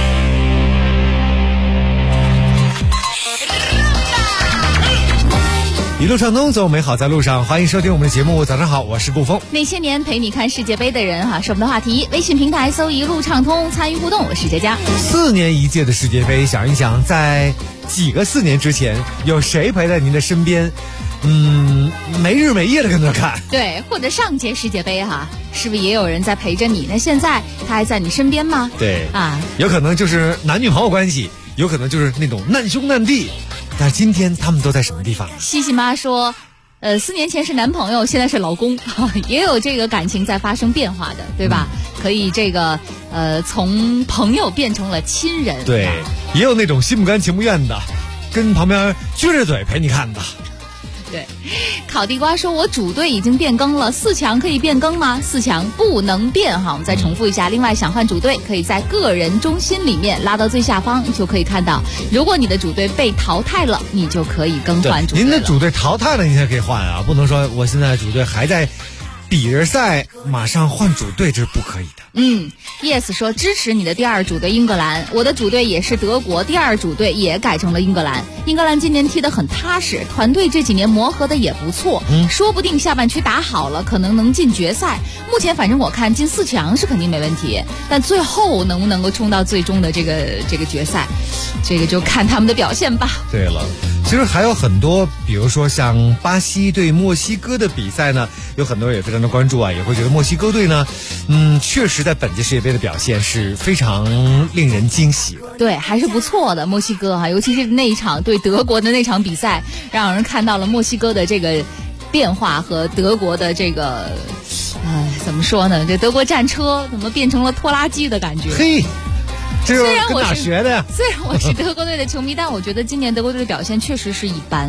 一路畅通，走美好在路上。欢迎收听我们的节目，早上好，我是顾峰。 那些年陪你看世界杯的人哈，是我们的话题。微信平台搜一路畅通，参与互动，我是佳佳。 4年一届的世界杯，想一想，在几个4年之前，有谁陪在您的身边？没日没夜的跟着看。 对，或者上届世界杯哈，是不是也有人在陪着你？那现在他还在你身边吗？ 对啊， 有可能就是男女朋友关系，有可能就是那种难兄难弟。但是今天他们都在什么地方？ 西西妈说，4年前是男朋友，现在是老公，也有这个感情在发生变化的，对吧？可以这个从朋友变成了亲人。 对，也有那种心不甘情不愿的，跟旁边撅着嘴陪你看的。 对，烤地瓜说，我主队已经变更了，4强可以变更吗？4强不能变哈，我们再重复一下。另外，想换主队，可以在个人中心里面拉到最下方，就可以看到，如果你的主队被淘汰了，你就可以更换主队了。 您的主队淘汰了，您才可以换啊，不能说我现在主队还在比着赛，马上换主队，这是不可以的。 Yes 说支持你的第2主队英格兰，我的主队也是德国，第2主队也改成了英格兰。英格兰今年踢得很踏实，团队这几年磨合的也不错，说不定下半区打好了，可能能进决赛。目前反正我看进4强是肯定没问题，但最后能不能够冲到最终的这个决赛，这个就看他们的表现吧。 对了，其实还有很多，比如说像巴西对墨西哥的比赛呢，有很多人也非常的关注啊，也会觉得墨西哥队呢，确实在本届世界杯的表现是非常令人惊喜的。 对，还是不错的墨西哥哈，尤其是那一场对德国的那场比赛，让人看到了墨西哥的这个变化和德国的这个，怎么说呢？这德国战车怎么变成了拖拉机的感觉？ 嘿。这是跟哪学的呀？ 虽然我是德国队的球迷，但我觉得今年德国队的表现确实是一般。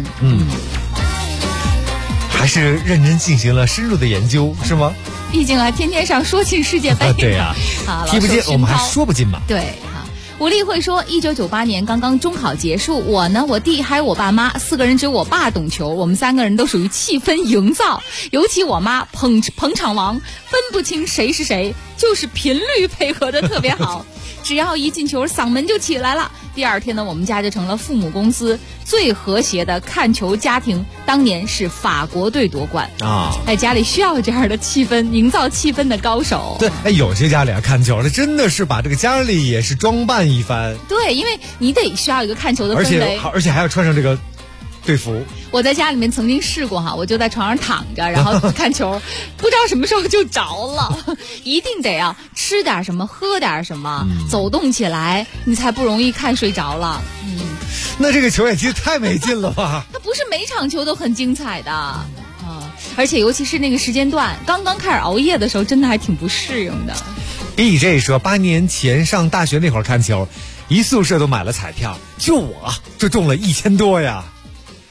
还是认真进行了深入的研究，是吗？ 毕竟天天上说进世界杯。 对呀，踢不进我们还说不进嘛。 对哈。吴丽慧说，1998年刚刚中考结束，我呢，我弟还有我爸妈4个人，只有我爸懂球，我们3个人都属于气氛营造，尤其我妈捧场王，分不清谁是谁，就是频率配合的特别好。只要一进球，嗓门就起来了。第2天呢，我们家就成了父母公司最和谐的看球家庭。当年是法国队夺冠啊！家里需要这样的气氛，营造气氛的高手。 对，有些家里看球的真的是把这个家里也是装扮一番。 对，因为你得需要一个看球的氛围， 而且还要穿上这个队服。 我在家里面曾经试过哈，我就在床上躺着，然后看球，不知道什么时候就着了。一定得要吃点什么，喝点什么，走动起来，你才不容易看睡着了。 那这个球也踢得太没劲了吧？ 它不是每场球都很精彩的而且尤其是那个时间段，刚刚开始熬夜的时候，真的还挺不适应的。 BJ 说，8年前上大学那会儿看球，一宿舍都买了彩票，就我就中了1000多呀。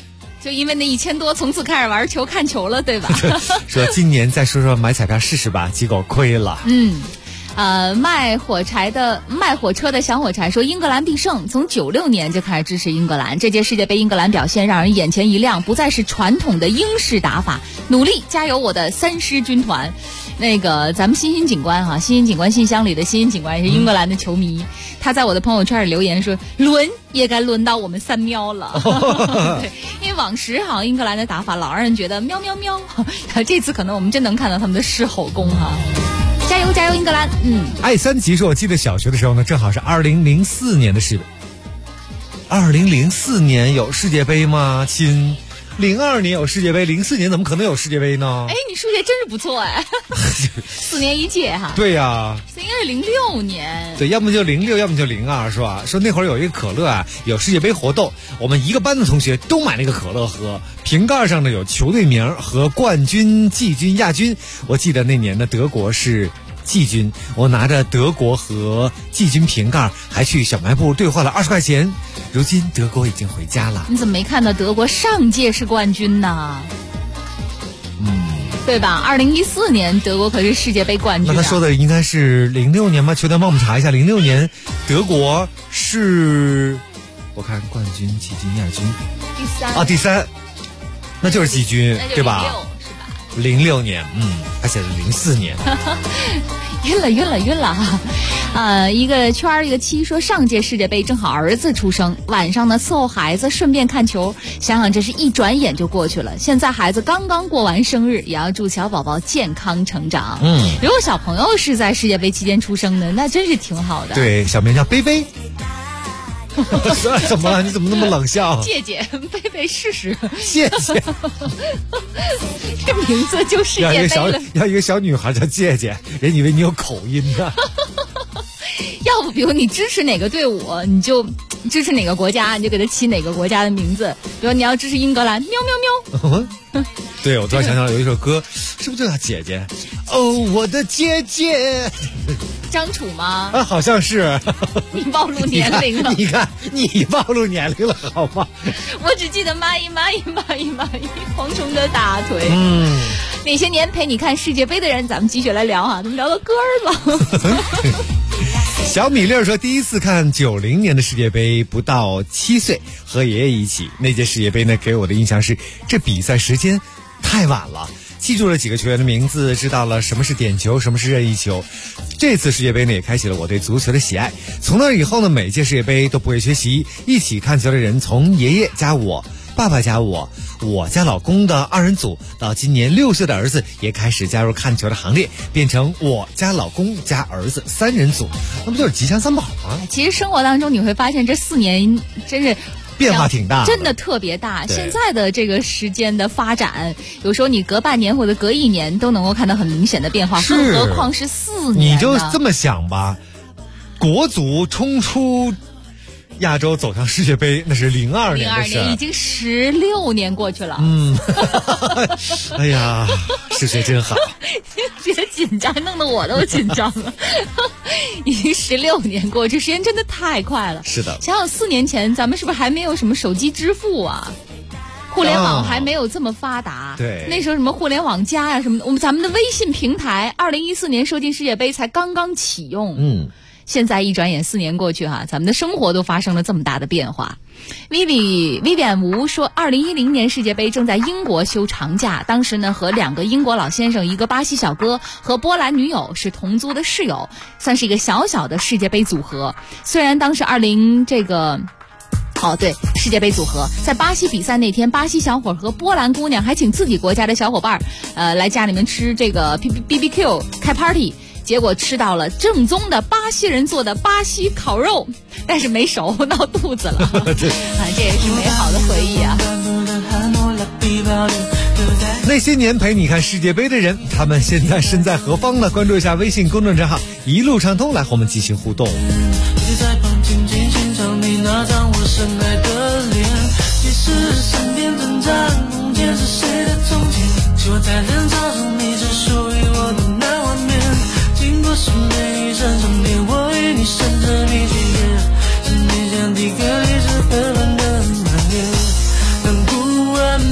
就因为那1000多，从此开始玩球看球了，对吧？ 说今年再说买彩票试试吧，结果亏了。 卖火车的小火柴说英格兰必胜，从96年就开始支持英格兰。这届世界杯英格兰表现让人眼前一亮，不再是传统的英式打法，努力加油我的3狮军团。那个咱们欣欣警官哈，欣欣警官信箱里的欣欣警官也是英格兰的球迷，他在我的朋友圈里留言说，轮也该轮到我们3喵了。对，因为往时哈英格兰的打法老让人觉得喵喵喵，这次可能我们真能看到他们的狮吼功哈。加油加油英格兰！ 爱三吉说，我记得小学的时候呢，正好是2004年的世界。2004年有世界杯吗？亲，02年有世界杯，04年怎么可能有世界杯呢？ 哎，你数学真是不错哎，4年一届哈。 对呀， 应该是06年。 对，要么就06，要么就02，是吧？说那会儿有一个可乐啊，有世界杯活动，我们一个班的同学都买那个可乐喝，瓶盖上呢有球队名和冠军、季军、亚军。我记得那年的德国是季军，我拿着德国和季军瓶盖，还去小卖部兑换了20块钱。如今德国已经回家了。 你怎么没看到德国上届是冠军呢？对吧？2014年德国可是世界杯冠军。 那他说的应该是06年吗？求点帮我们查一下，06年德国是，我看冠军、季军、亚军，第三，那就是季军，对吧？06年，而且是04年。 晕了哈！一个圈一个七说上届世界杯正好儿子出生，晚上呢伺候孩子顺便看球，想想这是一转眼就过去了。现在孩子刚刚过完生日，也要祝小宝宝健康成长。如果小朋友是在世界杯期间出生的，那真是挺好的。 对，小名叫贝贝。怎么了？你怎么那么冷笑？ 姐姐，贝贝试试。 谢谢。 这名字就世界杯了。 要一个小女孩叫姐姐，人以为你有口音呢。 要不，比如你支持哪个队伍，你就支持哪个国家，你就给他起哪个国家的名字。比如你要支持英格兰，喵喵喵。 对，我突然想到有一首歌，是不是就叫姐姐？哦，我的姐姐。 张楚吗？ 好像是。 你暴露年龄了。 你看，你暴露年龄了好吗？ 我只记得蚂蚁蝗虫的大腿。哪些年陪你看世界杯的人，咱们继续来聊哈，咱们聊到歌了。 小米粒说，第一次看90年的世界杯，不到7岁，和爷爷一起。那届世界杯呢，给我的印象是这比赛时间太晚了，记住了几个球员的名字，知道了什么是点球，什么是任意球。这次世界杯呢，也开启了我对足球的喜爱。从那以后呢，每届世界杯都不会缺席。一起看球的人，从爷爷加我，爸爸加我加老公的2人组，到今年6岁的儿子也开始加入看球的行列，变成我加老公加儿子3人组，那不就是吉祥三宝吗？ 其实生活当中你会发现，这4年真是变化挺大， 真的特别大。现在的这个时间的发展，有时候你隔半年或者隔1年都能够看到很明显的变化，更何况是4年。 你就这么想吧，国足冲出亚洲走向世界杯，那是02年的事。02 年已经16年过去了。 哎呀，数学真好。 觉得紧张，弄得我都紧张了。已经16年过去，时间真的太快了。 是的， 想想4年前，咱们是不是还没有什么手机支付啊？互联网还没有这么发达。 对， 那时候什么互联网加呀什么的，咱们的微信平台2014年射进世界杯才刚刚启用。现在一转眼4年过去哈，咱们的生活都发生了这么大的变化。Vivian 吴说，2010年世界杯正在英国休长假，当时呢和2个英国老先生、1个巴西小哥和波兰女友是同租的室友，算是一个小小的世界杯组合。虽然当时世界杯组合在巴西比赛那天，巴西小伙和波兰姑娘还请自己国家的小伙伴来家里面吃这个 BBQ 开 party。结果吃到了正宗的巴西人做的巴西烤肉，但是没熟，闹肚子了。这也是美好的回忆啊。 那些年陪你看世界杯的人，他们现在身在何方呢？关注一下微信公众账号一路畅通，来和我们进行互动。 在旁静静欣赏你那张我深爱的脸，即使身边征战，梦见是谁的踪迹，就在人潮中你只属于我的那画面。经过是每一扇窗帘，我与你生着密契是你像第个历史纷乱的满脸，当不完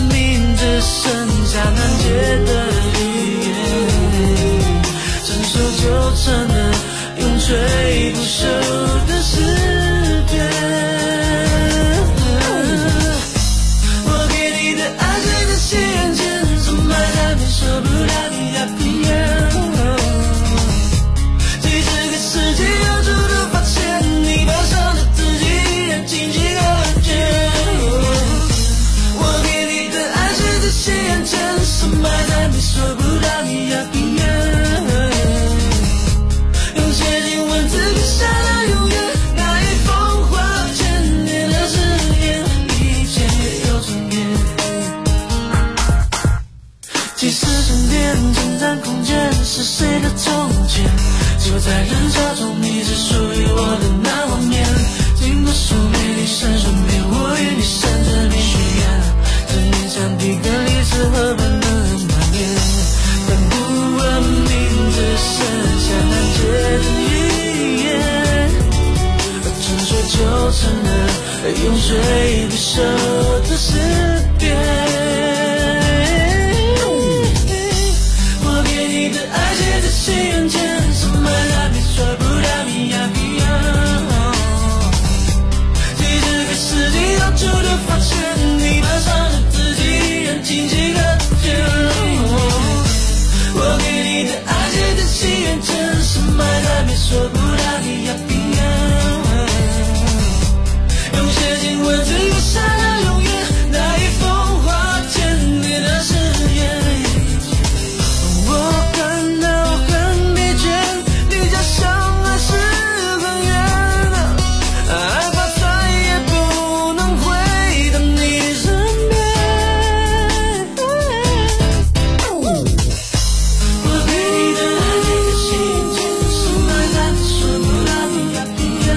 成了用最不舍的诗篇。我给你的爱写在心愿前，什么都别说不到你呀你呀。其实给世界到处都发现，你马上就自己人轻轻的肩。我给你的爱写在心愿前，什么都别说不到你呀你呀。用写进文字留下了永远，那一封话千年的誓言。我感到很疲倦，离家乡还是很远的，害怕再也不能回到你身边。我给你的爱写在心间，什么都说不到你呀你呀。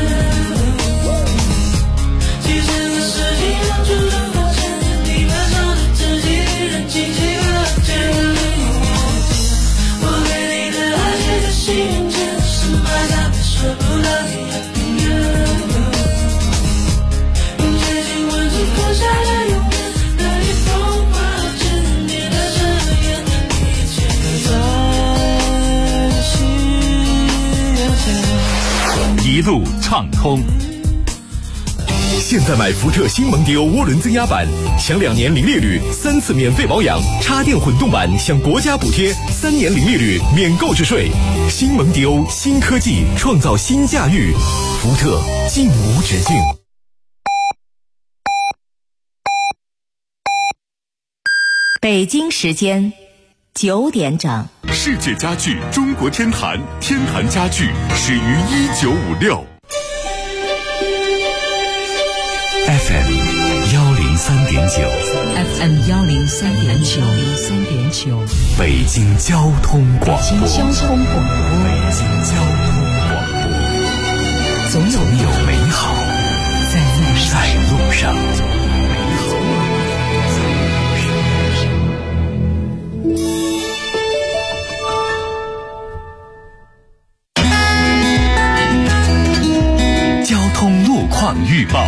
其实这世界到处都发现，你马上就自己人轻轻的肩。我给你的爱写在心愿前，什么都别说不到你呀你呀。用写进文字刻下了永远，那一封话千年的誓言，一切在心愿前。 一路畅通。 现在买福特新蒙迪欧涡轮增压版，享2年零利率，3次免费保养；插电混动版享国家补贴，3年零利率，免购置税。新蒙迪欧，新科技创造新驾驭，福特劲无止境。 北京时间9点整。 世界家具中国天坛，天坛家具始于1956。 FM 103.9 FM 103.9 北京交通广播。 北京交通广播。 北京交通广播。总有美好在路上。交通路况预报。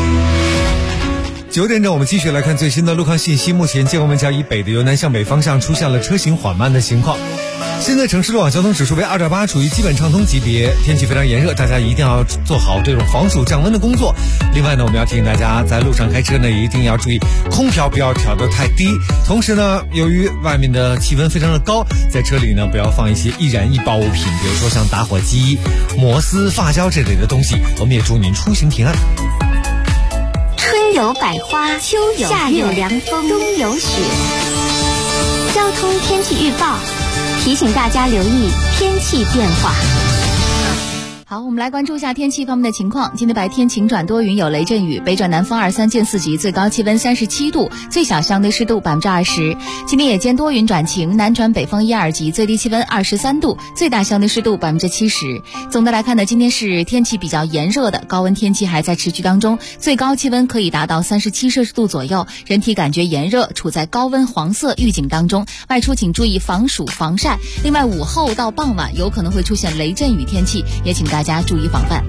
9点整，我们继续来看最新的路况信息。目前建国门桥以北的由南向北方向出现了车行缓慢的情况。现在城市路网交通指数为2.8，处于基本畅通级别。天气非常炎热，大家一定要做好这种防暑降温的工作。另外呢，我们要提醒大家，在路上开车呢，一定要注意空调不要调得太低。同时呢，由于外面的气温非常的高，在车里呢不要放一些易燃易爆物品，比如说像打火机、摩丝、发胶这类的东西。我们也祝您出行平安。 春有百花，秋有夏有凉风，冬有雪。交通天气预报提醒大家留意天气变化。 好，我们来关注一下天气方面的情况。今天白天晴转多云，有雷阵雨，北转南风2、3见4级，最高气温37度，最小相对湿度20%。今天夜间多云转晴，南转北风1、2级，最低气温23度，最大相对湿度70%。总的来看呢，今天是天气比较炎热的，高温天气还在持续当中，最高气温可以达到37摄氏度左右，人体感觉炎热，处在高温黄色预警当中，外出请注意防暑防晒。另外午后到傍晚有可能会出现雷阵雨天气，也请大家注意防范。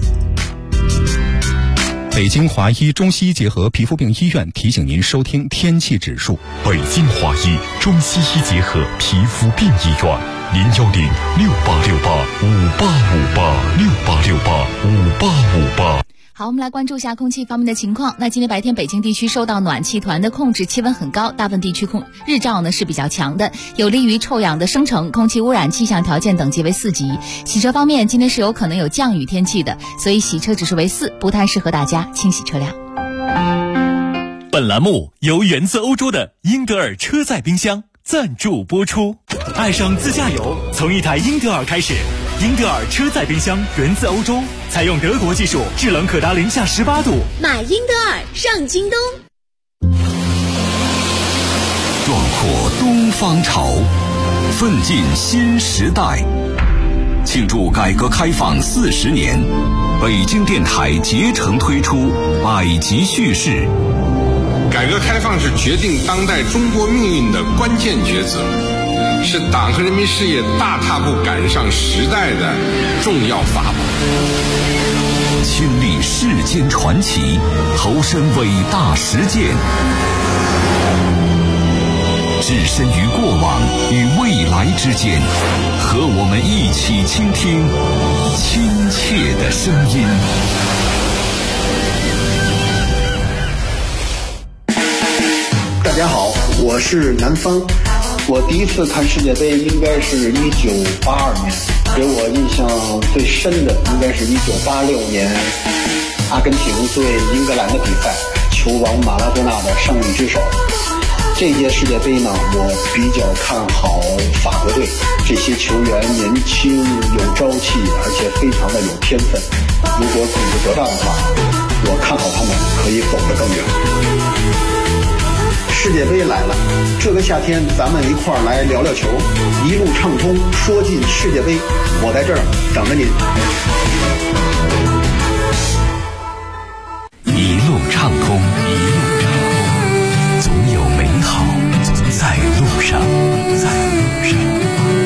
北京华医中西医结合皮肤病医院提醒您收听天气指数。 北京华医中西医结合皮肤病医院，010-6868-5858，6868-5858。 好，我们来关注一下空气方面的情况。那今天白天北京地区受到暖气团的控制，气温很高，大部分地区日照呢是比较强的，有利于臭氧的生成，空气污染气象条件等级为4级。洗车方面，今天是有可能有降雨天气的，所以洗车指数为4，不太适合大家清洗车辆。 本栏目由源自欧洲的英德尔车载冰箱赞助播出。爱上自驾游，从一台英德尔开始。英德尔车载冰箱源自欧洲，采用德国技术，制冷可达-18度。 买英德尔上京东。 壮阔东方潮，奋进新时代。庆祝改革开放40年，北京电台竭诚推出百集叙事。 改革开放是决定当代中国命运的关键抉择，是党和人民事业大踏步赶上时代的重要法宝。 亲历世间传奇，投身伟大实践，置身于过往与未来之间，和我们一起倾听亲切的声音。 大家好，我是南方。我第一次看世界杯应该是1982年，给我印象最深的应该是1986年阿根廷对英格兰的比赛，球王马拉多纳的胜利之手。这届世界杯呢，我比较看好法国队，这些球员年轻有朝气，而且非常的有天分。如果组织得当的话，我看好他们可以走得更远。世界杯来了，这个夏天咱们一块儿来聊聊球，一路畅通，说进世界杯，我在这儿等着您。 一路畅通，一路畅通，总有美好在路上，在路上。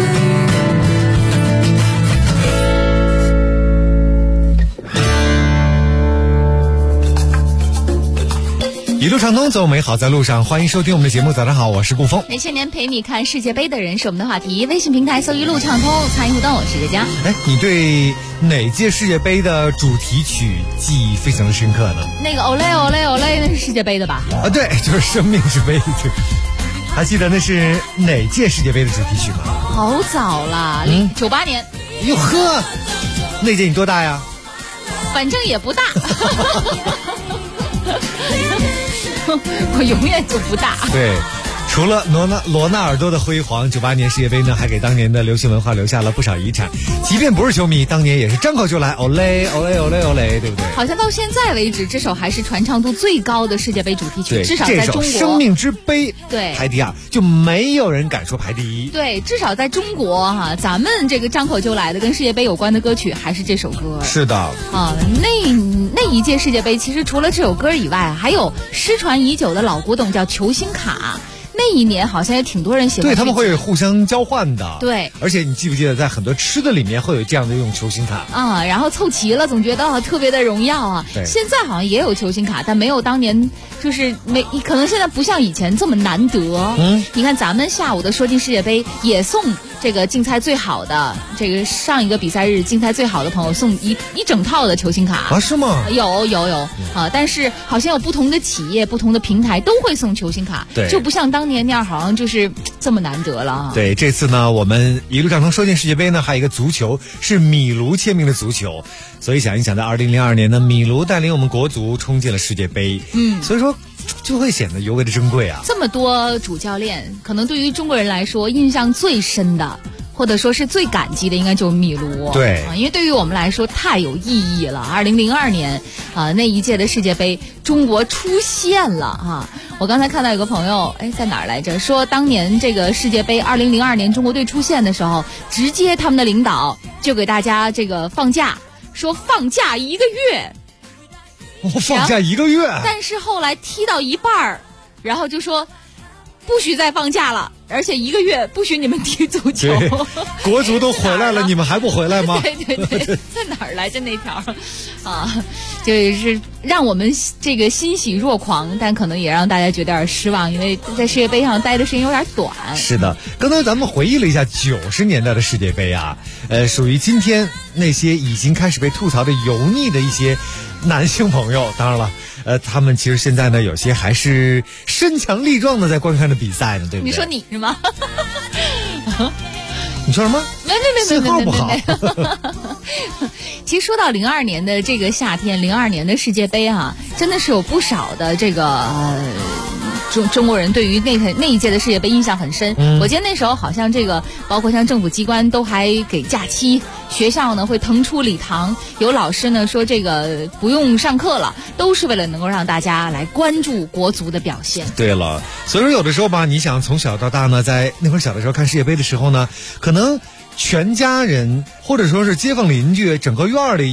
一路畅通，走美好在路上。欢迎收听我们的节目，早上好，我是顾峰。 那些年陪你看世界杯的人是我们的话题，微信平台搜一路畅通，参与互动，我是佳佳。 你对哪届世界杯的主题曲记忆非常的深刻呢？ 那个 Olé Olé Olé 那是世界杯的吧？ 啊，对，就是生命之杯。还记得那是哪届世界杯的主题曲吗？ 好早啦，98年。 哟呵，那届你多大呀？ 反正也不大。我永远就不大。 对，除了罗纳尔多的辉煌，98年世界杯呢，还给当年的流行文化留下了不少遗产。即便不是球迷，当年也是张口就来 Olé Olé Olé Olé， 对不对？ 好像到现在为止，这首还是传唱度最高的世界杯主题曲，至少在中国。 这首《生命之杯》 对排第二，就没有人敢说排第一。 对，至少在中国哈，咱们这个张口就来的跟世界杯有关的歌曲还是这首歌。 是的啊，那一届世界杯其实除了这首歌以外，还有失传已久的老古董叫球星卡。那一年好像也挺多人喜欢， 对，他们会互相交换的。 对， 而且你记不记得，在很多吃的里面会有这样的用球星卡啊，然后凑齐了，总觉得特别的荣耀啊。现在好像也有球星卡，但没有当年，就是可能现在不像以前这么难得。你看咱们下午的说进世界杯也送这个竞猜最好的，这个上一个比赛日竞猜最好的朋友送一整套的球星卡啊？是吗？ 有啊，但是好像有不同的企业、不同的平台都会送球星卡， 对， 就不像当年那样好像就是这么难得了啊。 对，这次呢，我们一路畅通说进世界杯呢，还有一个足球是米卢签名的足球，所以想一想，在2002年呢，米卢带领我们国足冲进了世界杯，所以说就会显得尤为的珍贵啊。 这么多主教练，可能对于中国人来说，印象最深的，或者说是最感激的，应该就是米卢。 对， 因为对于我们来说太有意义了。2002年那一届的世界杯，中国出现了啊。我刚才看到有个朋友，在哪儿来着？说当年这个世界杯2002年中国队出现的时候，直接他们的领导就给大家这个放假，说放假1个月。 放假1个月。 但是后来踢到一半儿，然后就说不许再放假了，而且1个月不许你们踢足球。 国足都回来了，你们还不回来吗？ 对，在哪儿来着那条啊？就是让我们这个欣喜若狂，但可能也让大家觉得有点失望，因为在世界杯上待的时间有点短。 是的，刚才咱们回忆了一下90年代的世界杯啊，属于今天那些已经开始被吐槽的油腻的一些男性朋友，当然了。他们其实现在呢，有些还是身强力壮的在观看着比赛呢，对不对？ 你说你是吗？ 你说什么？ 没， 信号不好。 其实说到02年的这个夏天，02年的世界杯啊，真的是有不少的这个中国人对于那一届的世界杯印象很深。我记得那时候好像这个包括像政府机关都还给假期，学校呢会腾出礼堂，有老师呢说这个不用上课了，都是为了能够让大家来关注国足的表现。 对了，所以说有的时候吧，你想从小到大呢，在那会儿小的时候看世界杯的时候呢，可能全家人或者说是街坊邻居整个院里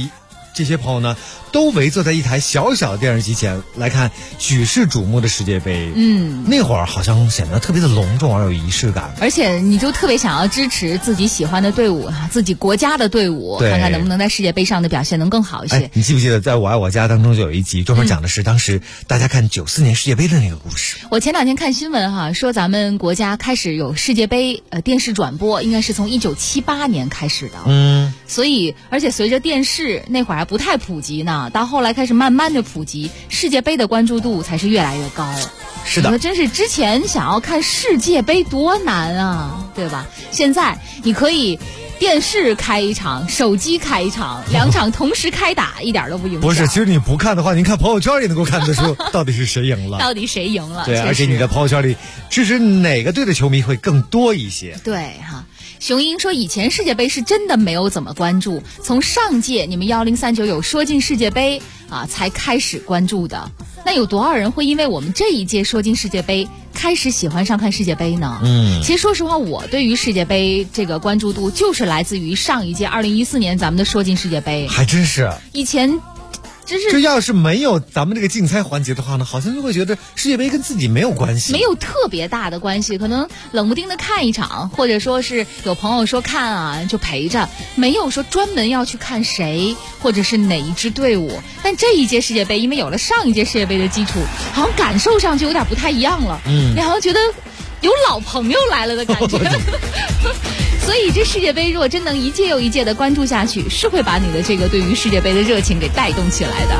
这些朋友呢，都围坐在一台小小的电视机前来看举世瞩目的世界杯。那会儿好像显得特别的隆重而有仪式感， 而且你就特别想要支持自己喜欢的队伍，自己国家的队伍，看看能不能在世界杯上的表现能更好一些。 你记不记得在我爱我家当中就有一集专门讲的是当时大家看94年世界杯的那个故事。 我前2天看新闻说咱们国家开始有世界杯电视转播，应该是从1978年开始的。所以而且随着电视那会儿还不太普及呢，到后来开始慢慢的普及，世界杯的关注度才是越来越高。 是的， 真是之前想要看世界杯多难啊，对吧？现在你可以电视开一场，手机开一场，2场同时开打，一点都不影响。 不是，其实你不看的话，您看朋友圈也能够看得出到底是谁赢了。 到底谁赢了？ 对，而且你的朋友圈里支持哪个队的球迷会更多一些。 对哈。雄鹰说以前世界杯是真的没有怎么关注，从上届你们1039有说进世界杯才开始关注的。那有多少人会因为我们这一届说进世界杯开始喜欢上看世界杯呢？其实说实话，我对于世界杯这个关注度就是来自于上一届2014年咱们的说进世界杯。 还真是以前这要是没有咱们这个竞猜环节的话呢，好像就会觉得世界杯跟自己没有关系， 没有特别大的关系，可能冷不丁的看一场，或者说是有朋友说看就陪着，没有说专门要去看谁或者是哪一支队伍。但这一届世界杯因为有了上一届世界杯的基础，好像感受上就有点不太一样了。你好像觉得有老朋友来了的感觉。所以这世界杯如果真能一届又一届的关注下去，是会把你的这个对于世界杯的热情给带动起来的。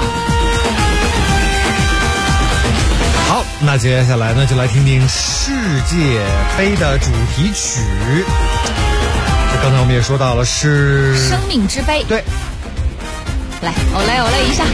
好，那接下来呢，就来听听世界杯的主题曲。这刚才我们也说到了是生命之杯。 对， 来，欧嘞一下。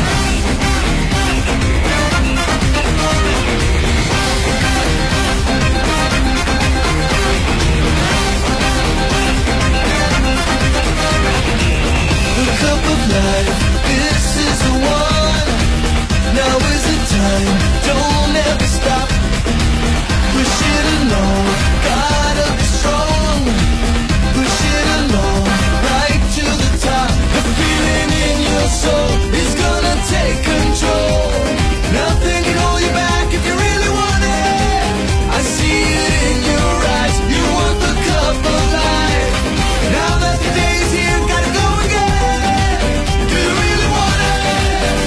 This is the one. Now is the time. Don't ever stop. Push it along. Gotta be strong. Push it along. Right to the top. The feeling in your soul is gonna take control. Nothing can hold you back if you really want it. I see it in your eyes. You want the cup of life. Now that the day's here, gotta go again. Do you really want it?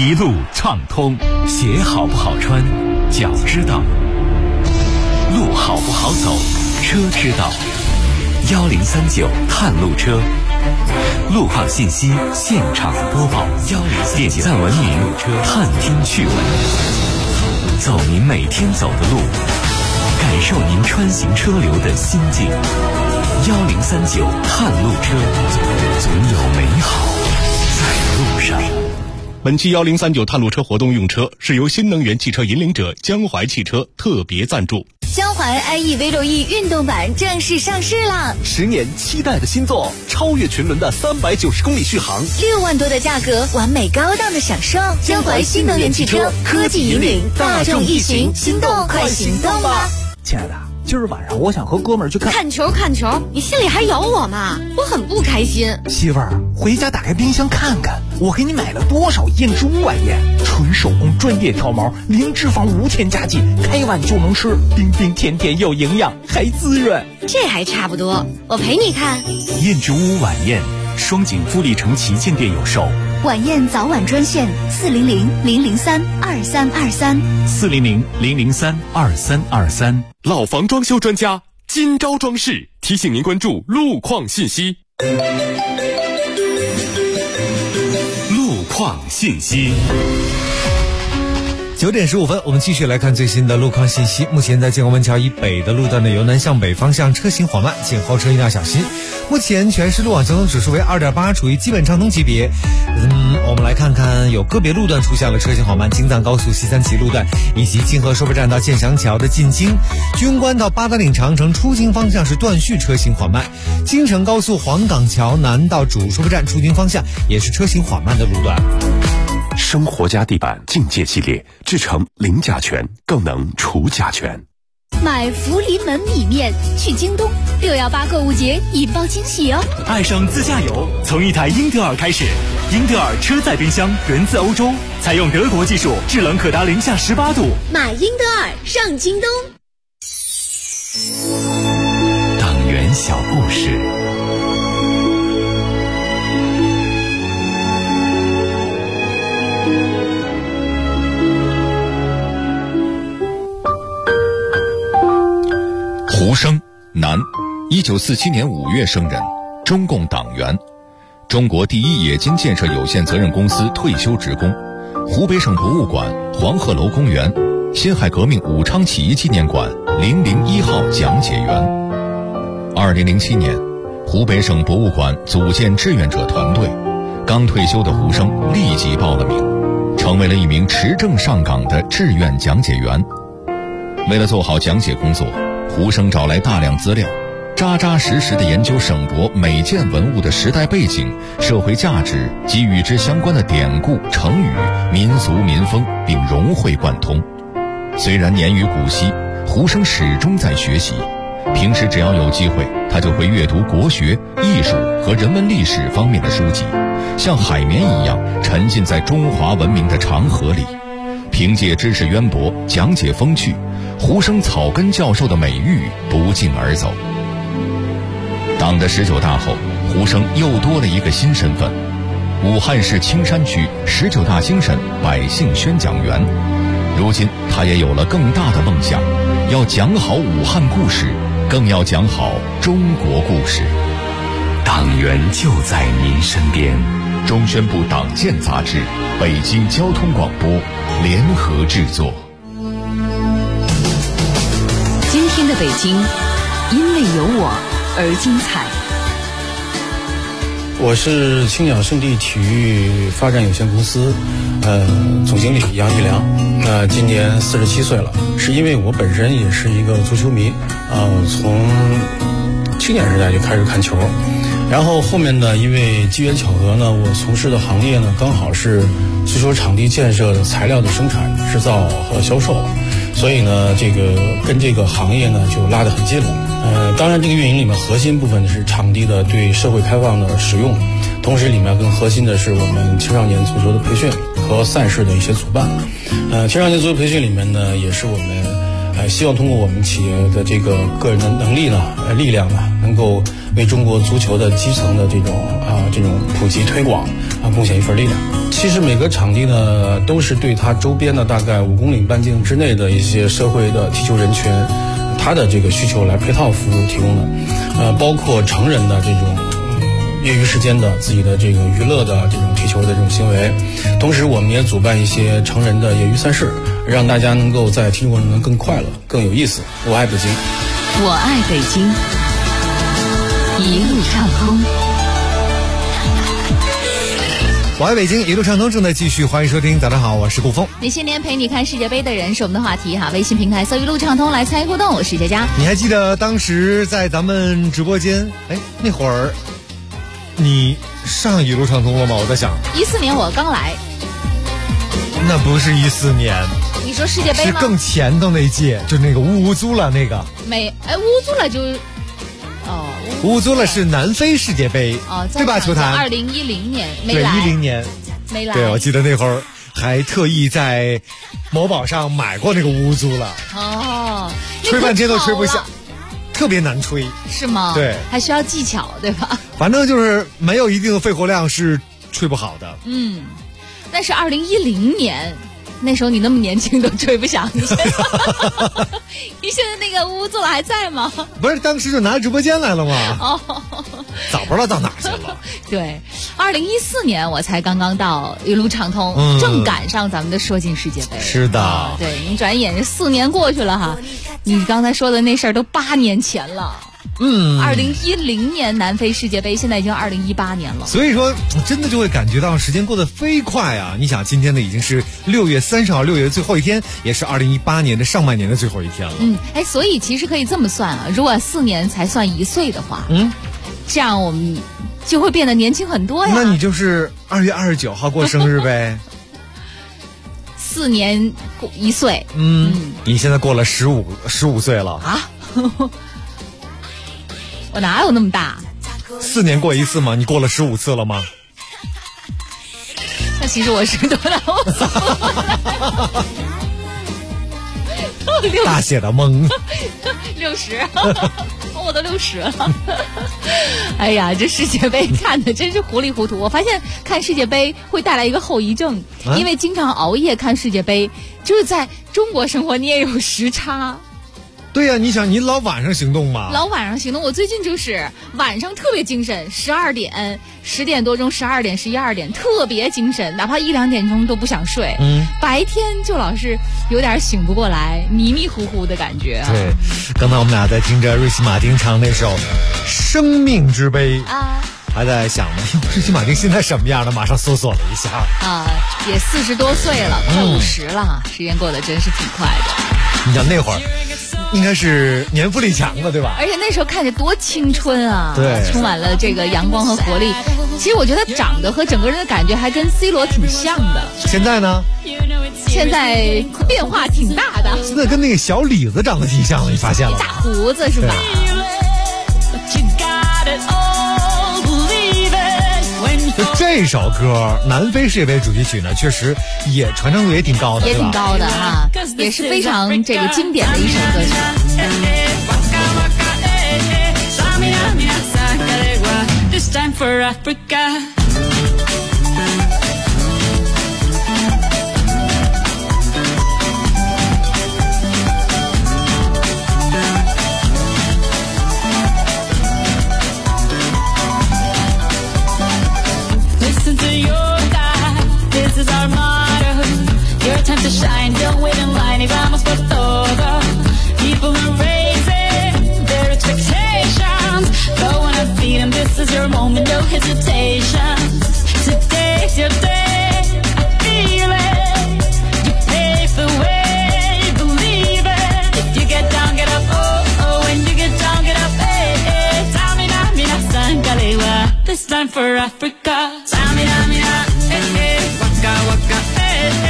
一路畅通。鞋好不好穿，脚知道；路好不好走，车知道。1039探路车，路况信息现场播报。点赞文明，探听趣闻，走您每天走的路，感受您穿行车流的心境。1039探路车，总有美好在路上。 本期1039探路车活动用车是由新能源汽车引领者江淮汽车特别赞助。 江淮 iE V6E 运动版正式上市啦 ！10年期待的新作，超越群伦的390公里续航 ，6万多的价格，完美高档的享受。江淮新能源汽车，科技引领大众一行，心动快行动吧！ 亲爱的，今儿晚上我想和哥们儿去看球，你心里还有我吗？我很不开心。 媳妇儿，回家打开冰箱看看，我给你买了多少燕之屋晚宴，纯手工专业挑毛，零脂肪无添加剂，开碗就能吃，冰冰甜甜有营养，还滋润。 这还差不多，我陪你看。 燕之屋晚宴，双井富力城旗舰店有售。 晚宴早晚专线 400-003-2323，400-003-2323。老房装修专家金招装饰提醒您关注路况信息。路况信息。 9点15分，我们继续来看最新的路况信息。目前在建国门桥以北的路段呢，由南向北方向车行缓慢，请后车一定要小心。目前全市路网交通指数为2.8，处于基本畅通级别。我们来看看有个别路段出现了车行缓慢，京藏高速西三旗路段以及泾河收费站到建祥桥的进京，军关到八达岭长城出京方向是断续车行缓慢，京承高速黄岗桥南到主收费站出京方向也是车行缓慢的路段。 生活家地板境界系列，制成零甲醛，更能除甲醛。 买福临门米面去京东，618购物节引爆惊喜哦！ 爱上自驾游，从一台英特尔开始。英特尔车载冰箱源自欧洲，采用德国技术，制冷可达零下18度。 买英特尔上京东。 党员小故事。 胡生，男，1947年5月生人，中共党员，中国第一冶金建设有限责任公司退休职工，湖北省博物馆黄鹤楼公园辛亥革命武昌起义纪念馆001号讲解员。2007年，湖北省博物馆组建志愿者团队，刚退休的胡生立即报了名，成为了一名持证上岗的志愿讲解员。为了做好讲解工作，胡生找来大量资料，扎扎实实地研究省博每件文物的时代背景、社会价值及与之相关的典故、成语、民俗民风，并融会贯通。虽然年逾古稀，胡生始终在学习。平时只要有机会，他就会阅读国学、艺术和人文历史方面的书籍，像海绵一样沉浸在中华文明的长河里。凭借知识渊博、讲解风趣，胡生草根教授的美誉不胫而走。党的19大后，胡生又多了一个新身份，武汉市青山区19大精神百姓宣讲员。如今他也有了更大的梦想，要讲好武汉故事，更要讲好中国故事。 党员就在您身边。 中宣部党建杂志、北京交通广播联合制作。 今天的北京，因为有我而精彩。 我是青鸟圣地体育发展有限公司，总经理杨玉良。今年47岁了，是因为我本身也是一个足球迷，从青年时代就开始看球。然后后面呢，因为机缘巧合呢，我从事的行业呢，刚好是足球场地建设的材料的生产、制造和销售，所以呢，跟这个行业呢就拉得很近了。当然这个运营里面核心部分是场地的对社会开放的使用，同时里面更核心的是我们青少年足球的培训和赛事的一些主办。青少年足球培训里面呢，也是我们希望通过我们企业的这个个人的能力呢、力量呢，能够为中国足球的基层的这种普及推广贡献一份力量。其实每个场地呢，都是对它周边的大概5公里半径之内的一些社会的踢球人群，它的这个需求来配套服务提供的，包括成人的这种业余时间的自己的这个娱乐的这种踢球的这种行为。同时我们也主办一些成人的业余赛事，让大家能够在踢球过程中更快乐更有意思。我爱北京， 我爱北京，一路畅通。 我爱北京，一路畅通正在继续，欢迎收听。早上好，我是顾峰。 那些年陪你看世界杯的人是我们的话题哈，微信平台搜一路畅通来参与互动。我是佳佳。 你还记得当时在咱们直播间，那会儿你上一路畅通了吗？我在想 14年我刚来， 那不是14年， 你说世界杯吗？ 是更前头那届，就那个乌兹拉那个。 乌兹拉就乌兹拉是南非世界杯，对吧？球坛 2010年没对来 ，10年没来。 对，我记得那会儿还特意在某宝上买过那个乌兹拉。吹半天都吹不响，特别难吹。 是吗？ 对， 还需要技巧，对吧？ 反正就是没有一定的肺活量是吹不好的。 但是2010年。那时候你那么年轻都吹不响，你现在那个乌兹拉还在吗？ 不是，当时就拿直播间来了吗？早不知道到哪儿去了。 对，2014年我才刚刚到一路畅通，正赶上咱们的说进世界杯。 是的， 对，你转眼4年过去了哈，你刚才说的那事儿都8年前了。2010年南非世界杯，现在已经2018年了。 所以说，真的就会感觉到时间过得飞快啊！你想，今天呢已经是6月30号，6月最后一天，也是2018年的上半年的最后一天了。 所以其实可以这么算啊，如果4年才算1岁的话，这样我们就会变得年轻很多呀。 那你就是2月29号过生日呗。 4年1岁。 你现在过了15岁了啊？我哪有那么大 ？4年过1次吗？你过了15次了吗？ 那其实我是多大？ 大写的懵。 60，我都60了。哎呀，这世界杯看的真是糊里糊涂。我发现看世界杯会带来一个后遗症，因为经常熬夜看世界杯，就是在中国生活你也有时差。 对呀，你想，你老晚上行动吗？ 老晚上行动，我最近就是晚上特别精神，12点、10点多钟、12点、11、2点特别精神，哪怕1、2点钟都不想睡。白天就老是有点醒不过来，迷迷糊糊的感觉。 对，刚才我们俩在听着瑞希马丁唱那首《生命之杯》啊，还在想呢，瑞希马丁现在什么样的？马上搜索了一下啊，也40多岁了，快50了，时间过得真是挺快的。 你想那会儿应该是年富力强的，对吧？ 而且那时候看着多青春啊， 对， 充满了这个阳光和活力。其实我觉得长得和整个人的感觉还跟 C 罗挺像的。 现在呢？ 现在变化挺大的。 现在跟那个小李子长得挺像的，你发现了吗？ 大胡子是吧？ 这首歌南非世界杯主题曲呢，确实也传唱度也挺高的， 也挺高的哈，也是非常这个经典的一首歌曲。 Time to shine, don't wait in line, y vamos por todo. People are raising their expectations. Go on and feed them, this is your moment, no hesitation. Today's your day, I feel it. You pave the way, believe it. If you get down, get up, oh, oh. When you get down, get up, hey, hey. Tamina, mina, sangalewa. This time for Africa. Tamina, mina, hey, hey. Waka, waka, hey, hey.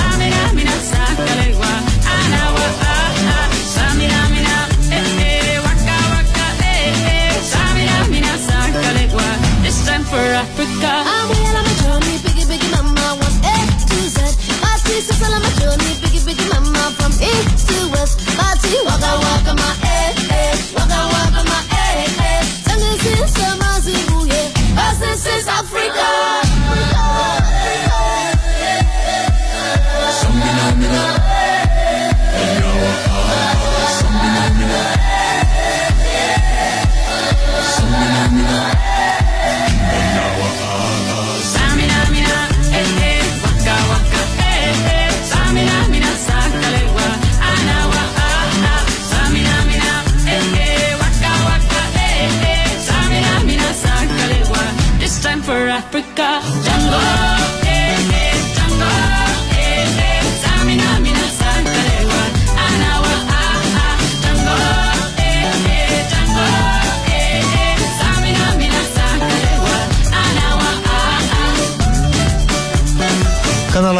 For Africa, I'm well on my journey, biggie, biggie mama, one A to Z. My sisters all on my journey, biggie, biggie mama, from east to west. My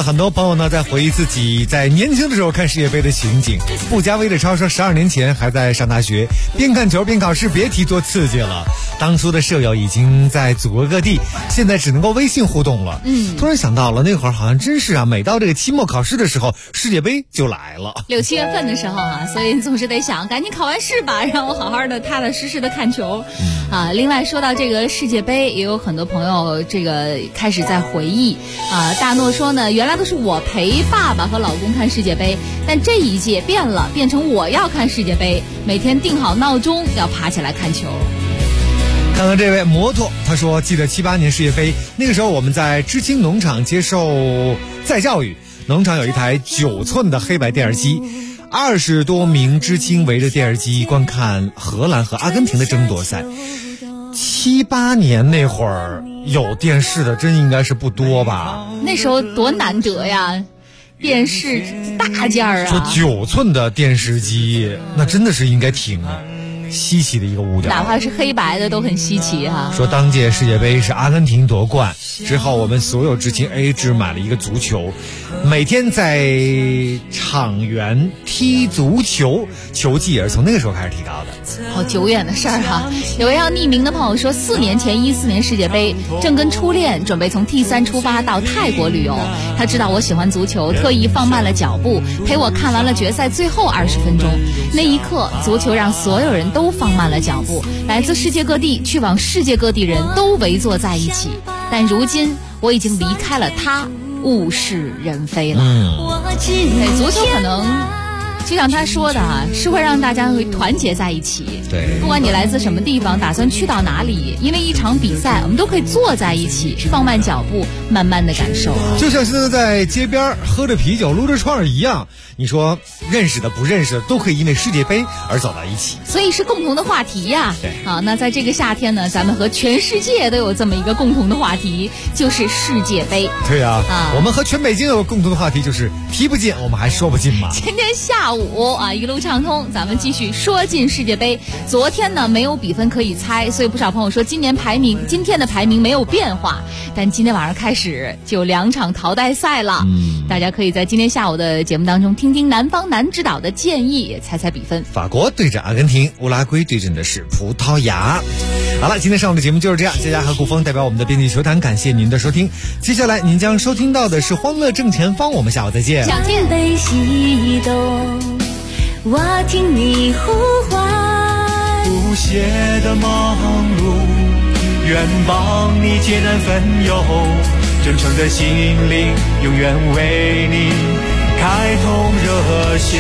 很多朋友呢在回忆自己在年轻的时候看世界杯的情景。不加微的超说，12年前还在上大学，边看球边考试，别提多刺激了。当初的舍友已经在祖国各地，现在只能够微信互动了。突然想到了那会儿好像真是啊，每到这个期末考试的时候，世界杯就来了。 6、7月份的时候啊，所以总是得想赶紧考完试吧，让我好好的踏踏实实的看球。另外说到这个世界杯，也有很多朋友这个开始在回忆大诺说呢，原来都是我陪爸爸和老公看世界杯，但这一届变了，变成我要看世界杯，每天定好闹钟要爬起来看球。 看看这位摩托，他说记得78年世界杯，那个时候我们在知青农场接受再教育，农场有一台9寸的黑白电视机，20多名知青围着电视机观看荷兰和阿根廷的争夺赛。78年那会儿有电视的真应该是不多吧？ 那时候多难得呀，电视大件儿啊！ 说9寸的电视机，那真的是应该挺稀奇的一个物件， 哪怕是黑白的都很稀奇哈。 说当届世界杯是阿根廷夺冠之后，我们所有知青 AA 制买了一个足球，每天在场园踢足球，球技也是从那个时候开始提高的。 好久远的事儿哈。有位要匿名的朋友说，4年前14年世界杯，正跟初恋准备从 T3 出发到泰国旅游，他知道我喜欢足球，特意放慢了脚步陪我看完了决赛最后20分钟。那一刻，足球让所有人都放慢了脚步，来自世界各地去往世界各地人都围坐在一起。但如今我已经离开了他，物是人非了。对，足球可能就像他说的是会让大家会团结在一起。 对， 不管你来自什么地方，打算去到哪里，因为一场比赛，我们都可以坐在一起，放慢脚步，慢慢的感受。 就像现在在街边喝着啤酒、撸着串一样，你说认识的不认识的都可以因为世界杯而走到一起， 所以是共同的话题呀。 对， 好，那在这个夏天呢，咱们和全世界都有这么一个共同的话题，就是世界杯。 对啊，我们和全北京有共同的话题，就是踢不进我们还说不进嘛。 今天下午一路畅通，咱们继续说进世界杯。昨天呢没有比分可以猜，所以不少朋友说今天的排名没有变化，但今天晚上开始就2场淘汰赛了。大家可以在今天下午的节目当中听听南方男指导的建议，也猜猜比分。 法国对阵阿根廷，乌拉圭对阵的是葡萄牙。好了，今天上午的节目就是这样，佳佳和顾峰代表我们的编辑球坛感谢您的收听。接下来您将收听到的是欢乐正前方，我们下午再见。 向天北西东，我听你呼唤， 不懈的忙碌，愿帮你解难分忧，真诚的心灵永远为你开通热线。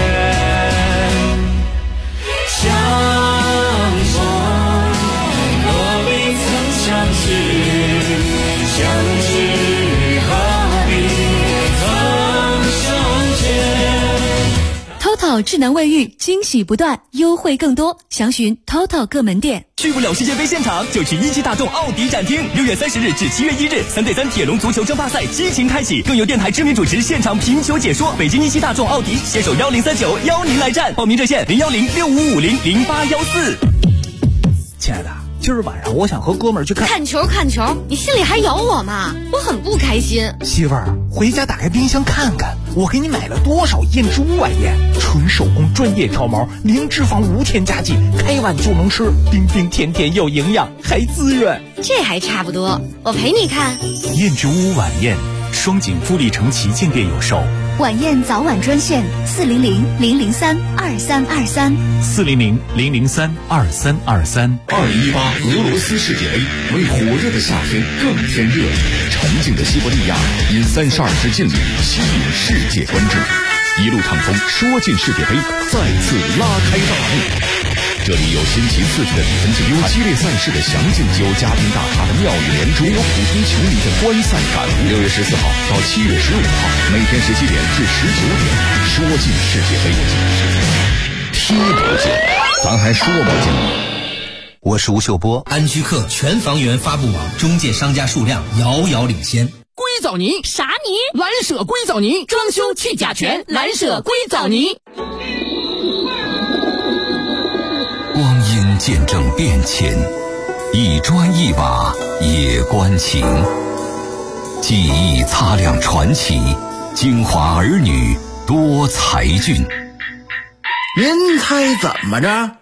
相逢何必曾相识，相知何必曾相见。 TOTO 智能卫浴，惊喜不断，优惠更多，详询 TOTO 各门店。 去不了世界杯现场，就去一汽大众奥迪展厅。6月30日至7月1日，3对3铁笼足球争霸赛激情开启，更有电台知名主持现场评球解说。北京一汽大众奥迪携手1039邀您来战，报名热线01065500814。 亲爱的，今儿晚上我想和哥们儿去看球，你心里还有我吗？我很不开心。 媳妇儿，回家打开冰箱看看，我给你买了多少燕之屋晚宴，纯手工专业挑毛，零脂肪无添加剂，开碗就能吃，冰冰甜甜又营养，还滋润。 这还差不多，我陪你看。 燕之屋晚宴，双井富力城旗舰店有售。 晚宴早晚专线 400-003-2323，400-003-2323。 2018俄罗斯世界杯为火热的夏天更添热，沉静的西伯利亚因32支劲旅吸引世界关注，一路畅通说进世界杯再次拉开大幕。这里有新奇刺激的比分竞赛，有激烈赛事的详尽，有嘉宾大咖的妙语连珠，有普通球迷的观赛感悟。6月14号到7月15号，每天17点至19点，说进世界杯，踢不进，咱还说不进。 我是吴秀波，安居客全房源发布网中介商家数量遥遥领先。 硅藻泥啥泥？蓝舍硅藻泥，装修去甲醛，蓝舍硅藻泥。 光阴见证变迁，一砖一瓦也关情。 技艺擦亮传奇，精华儿女多才俊。 您猜怎么着？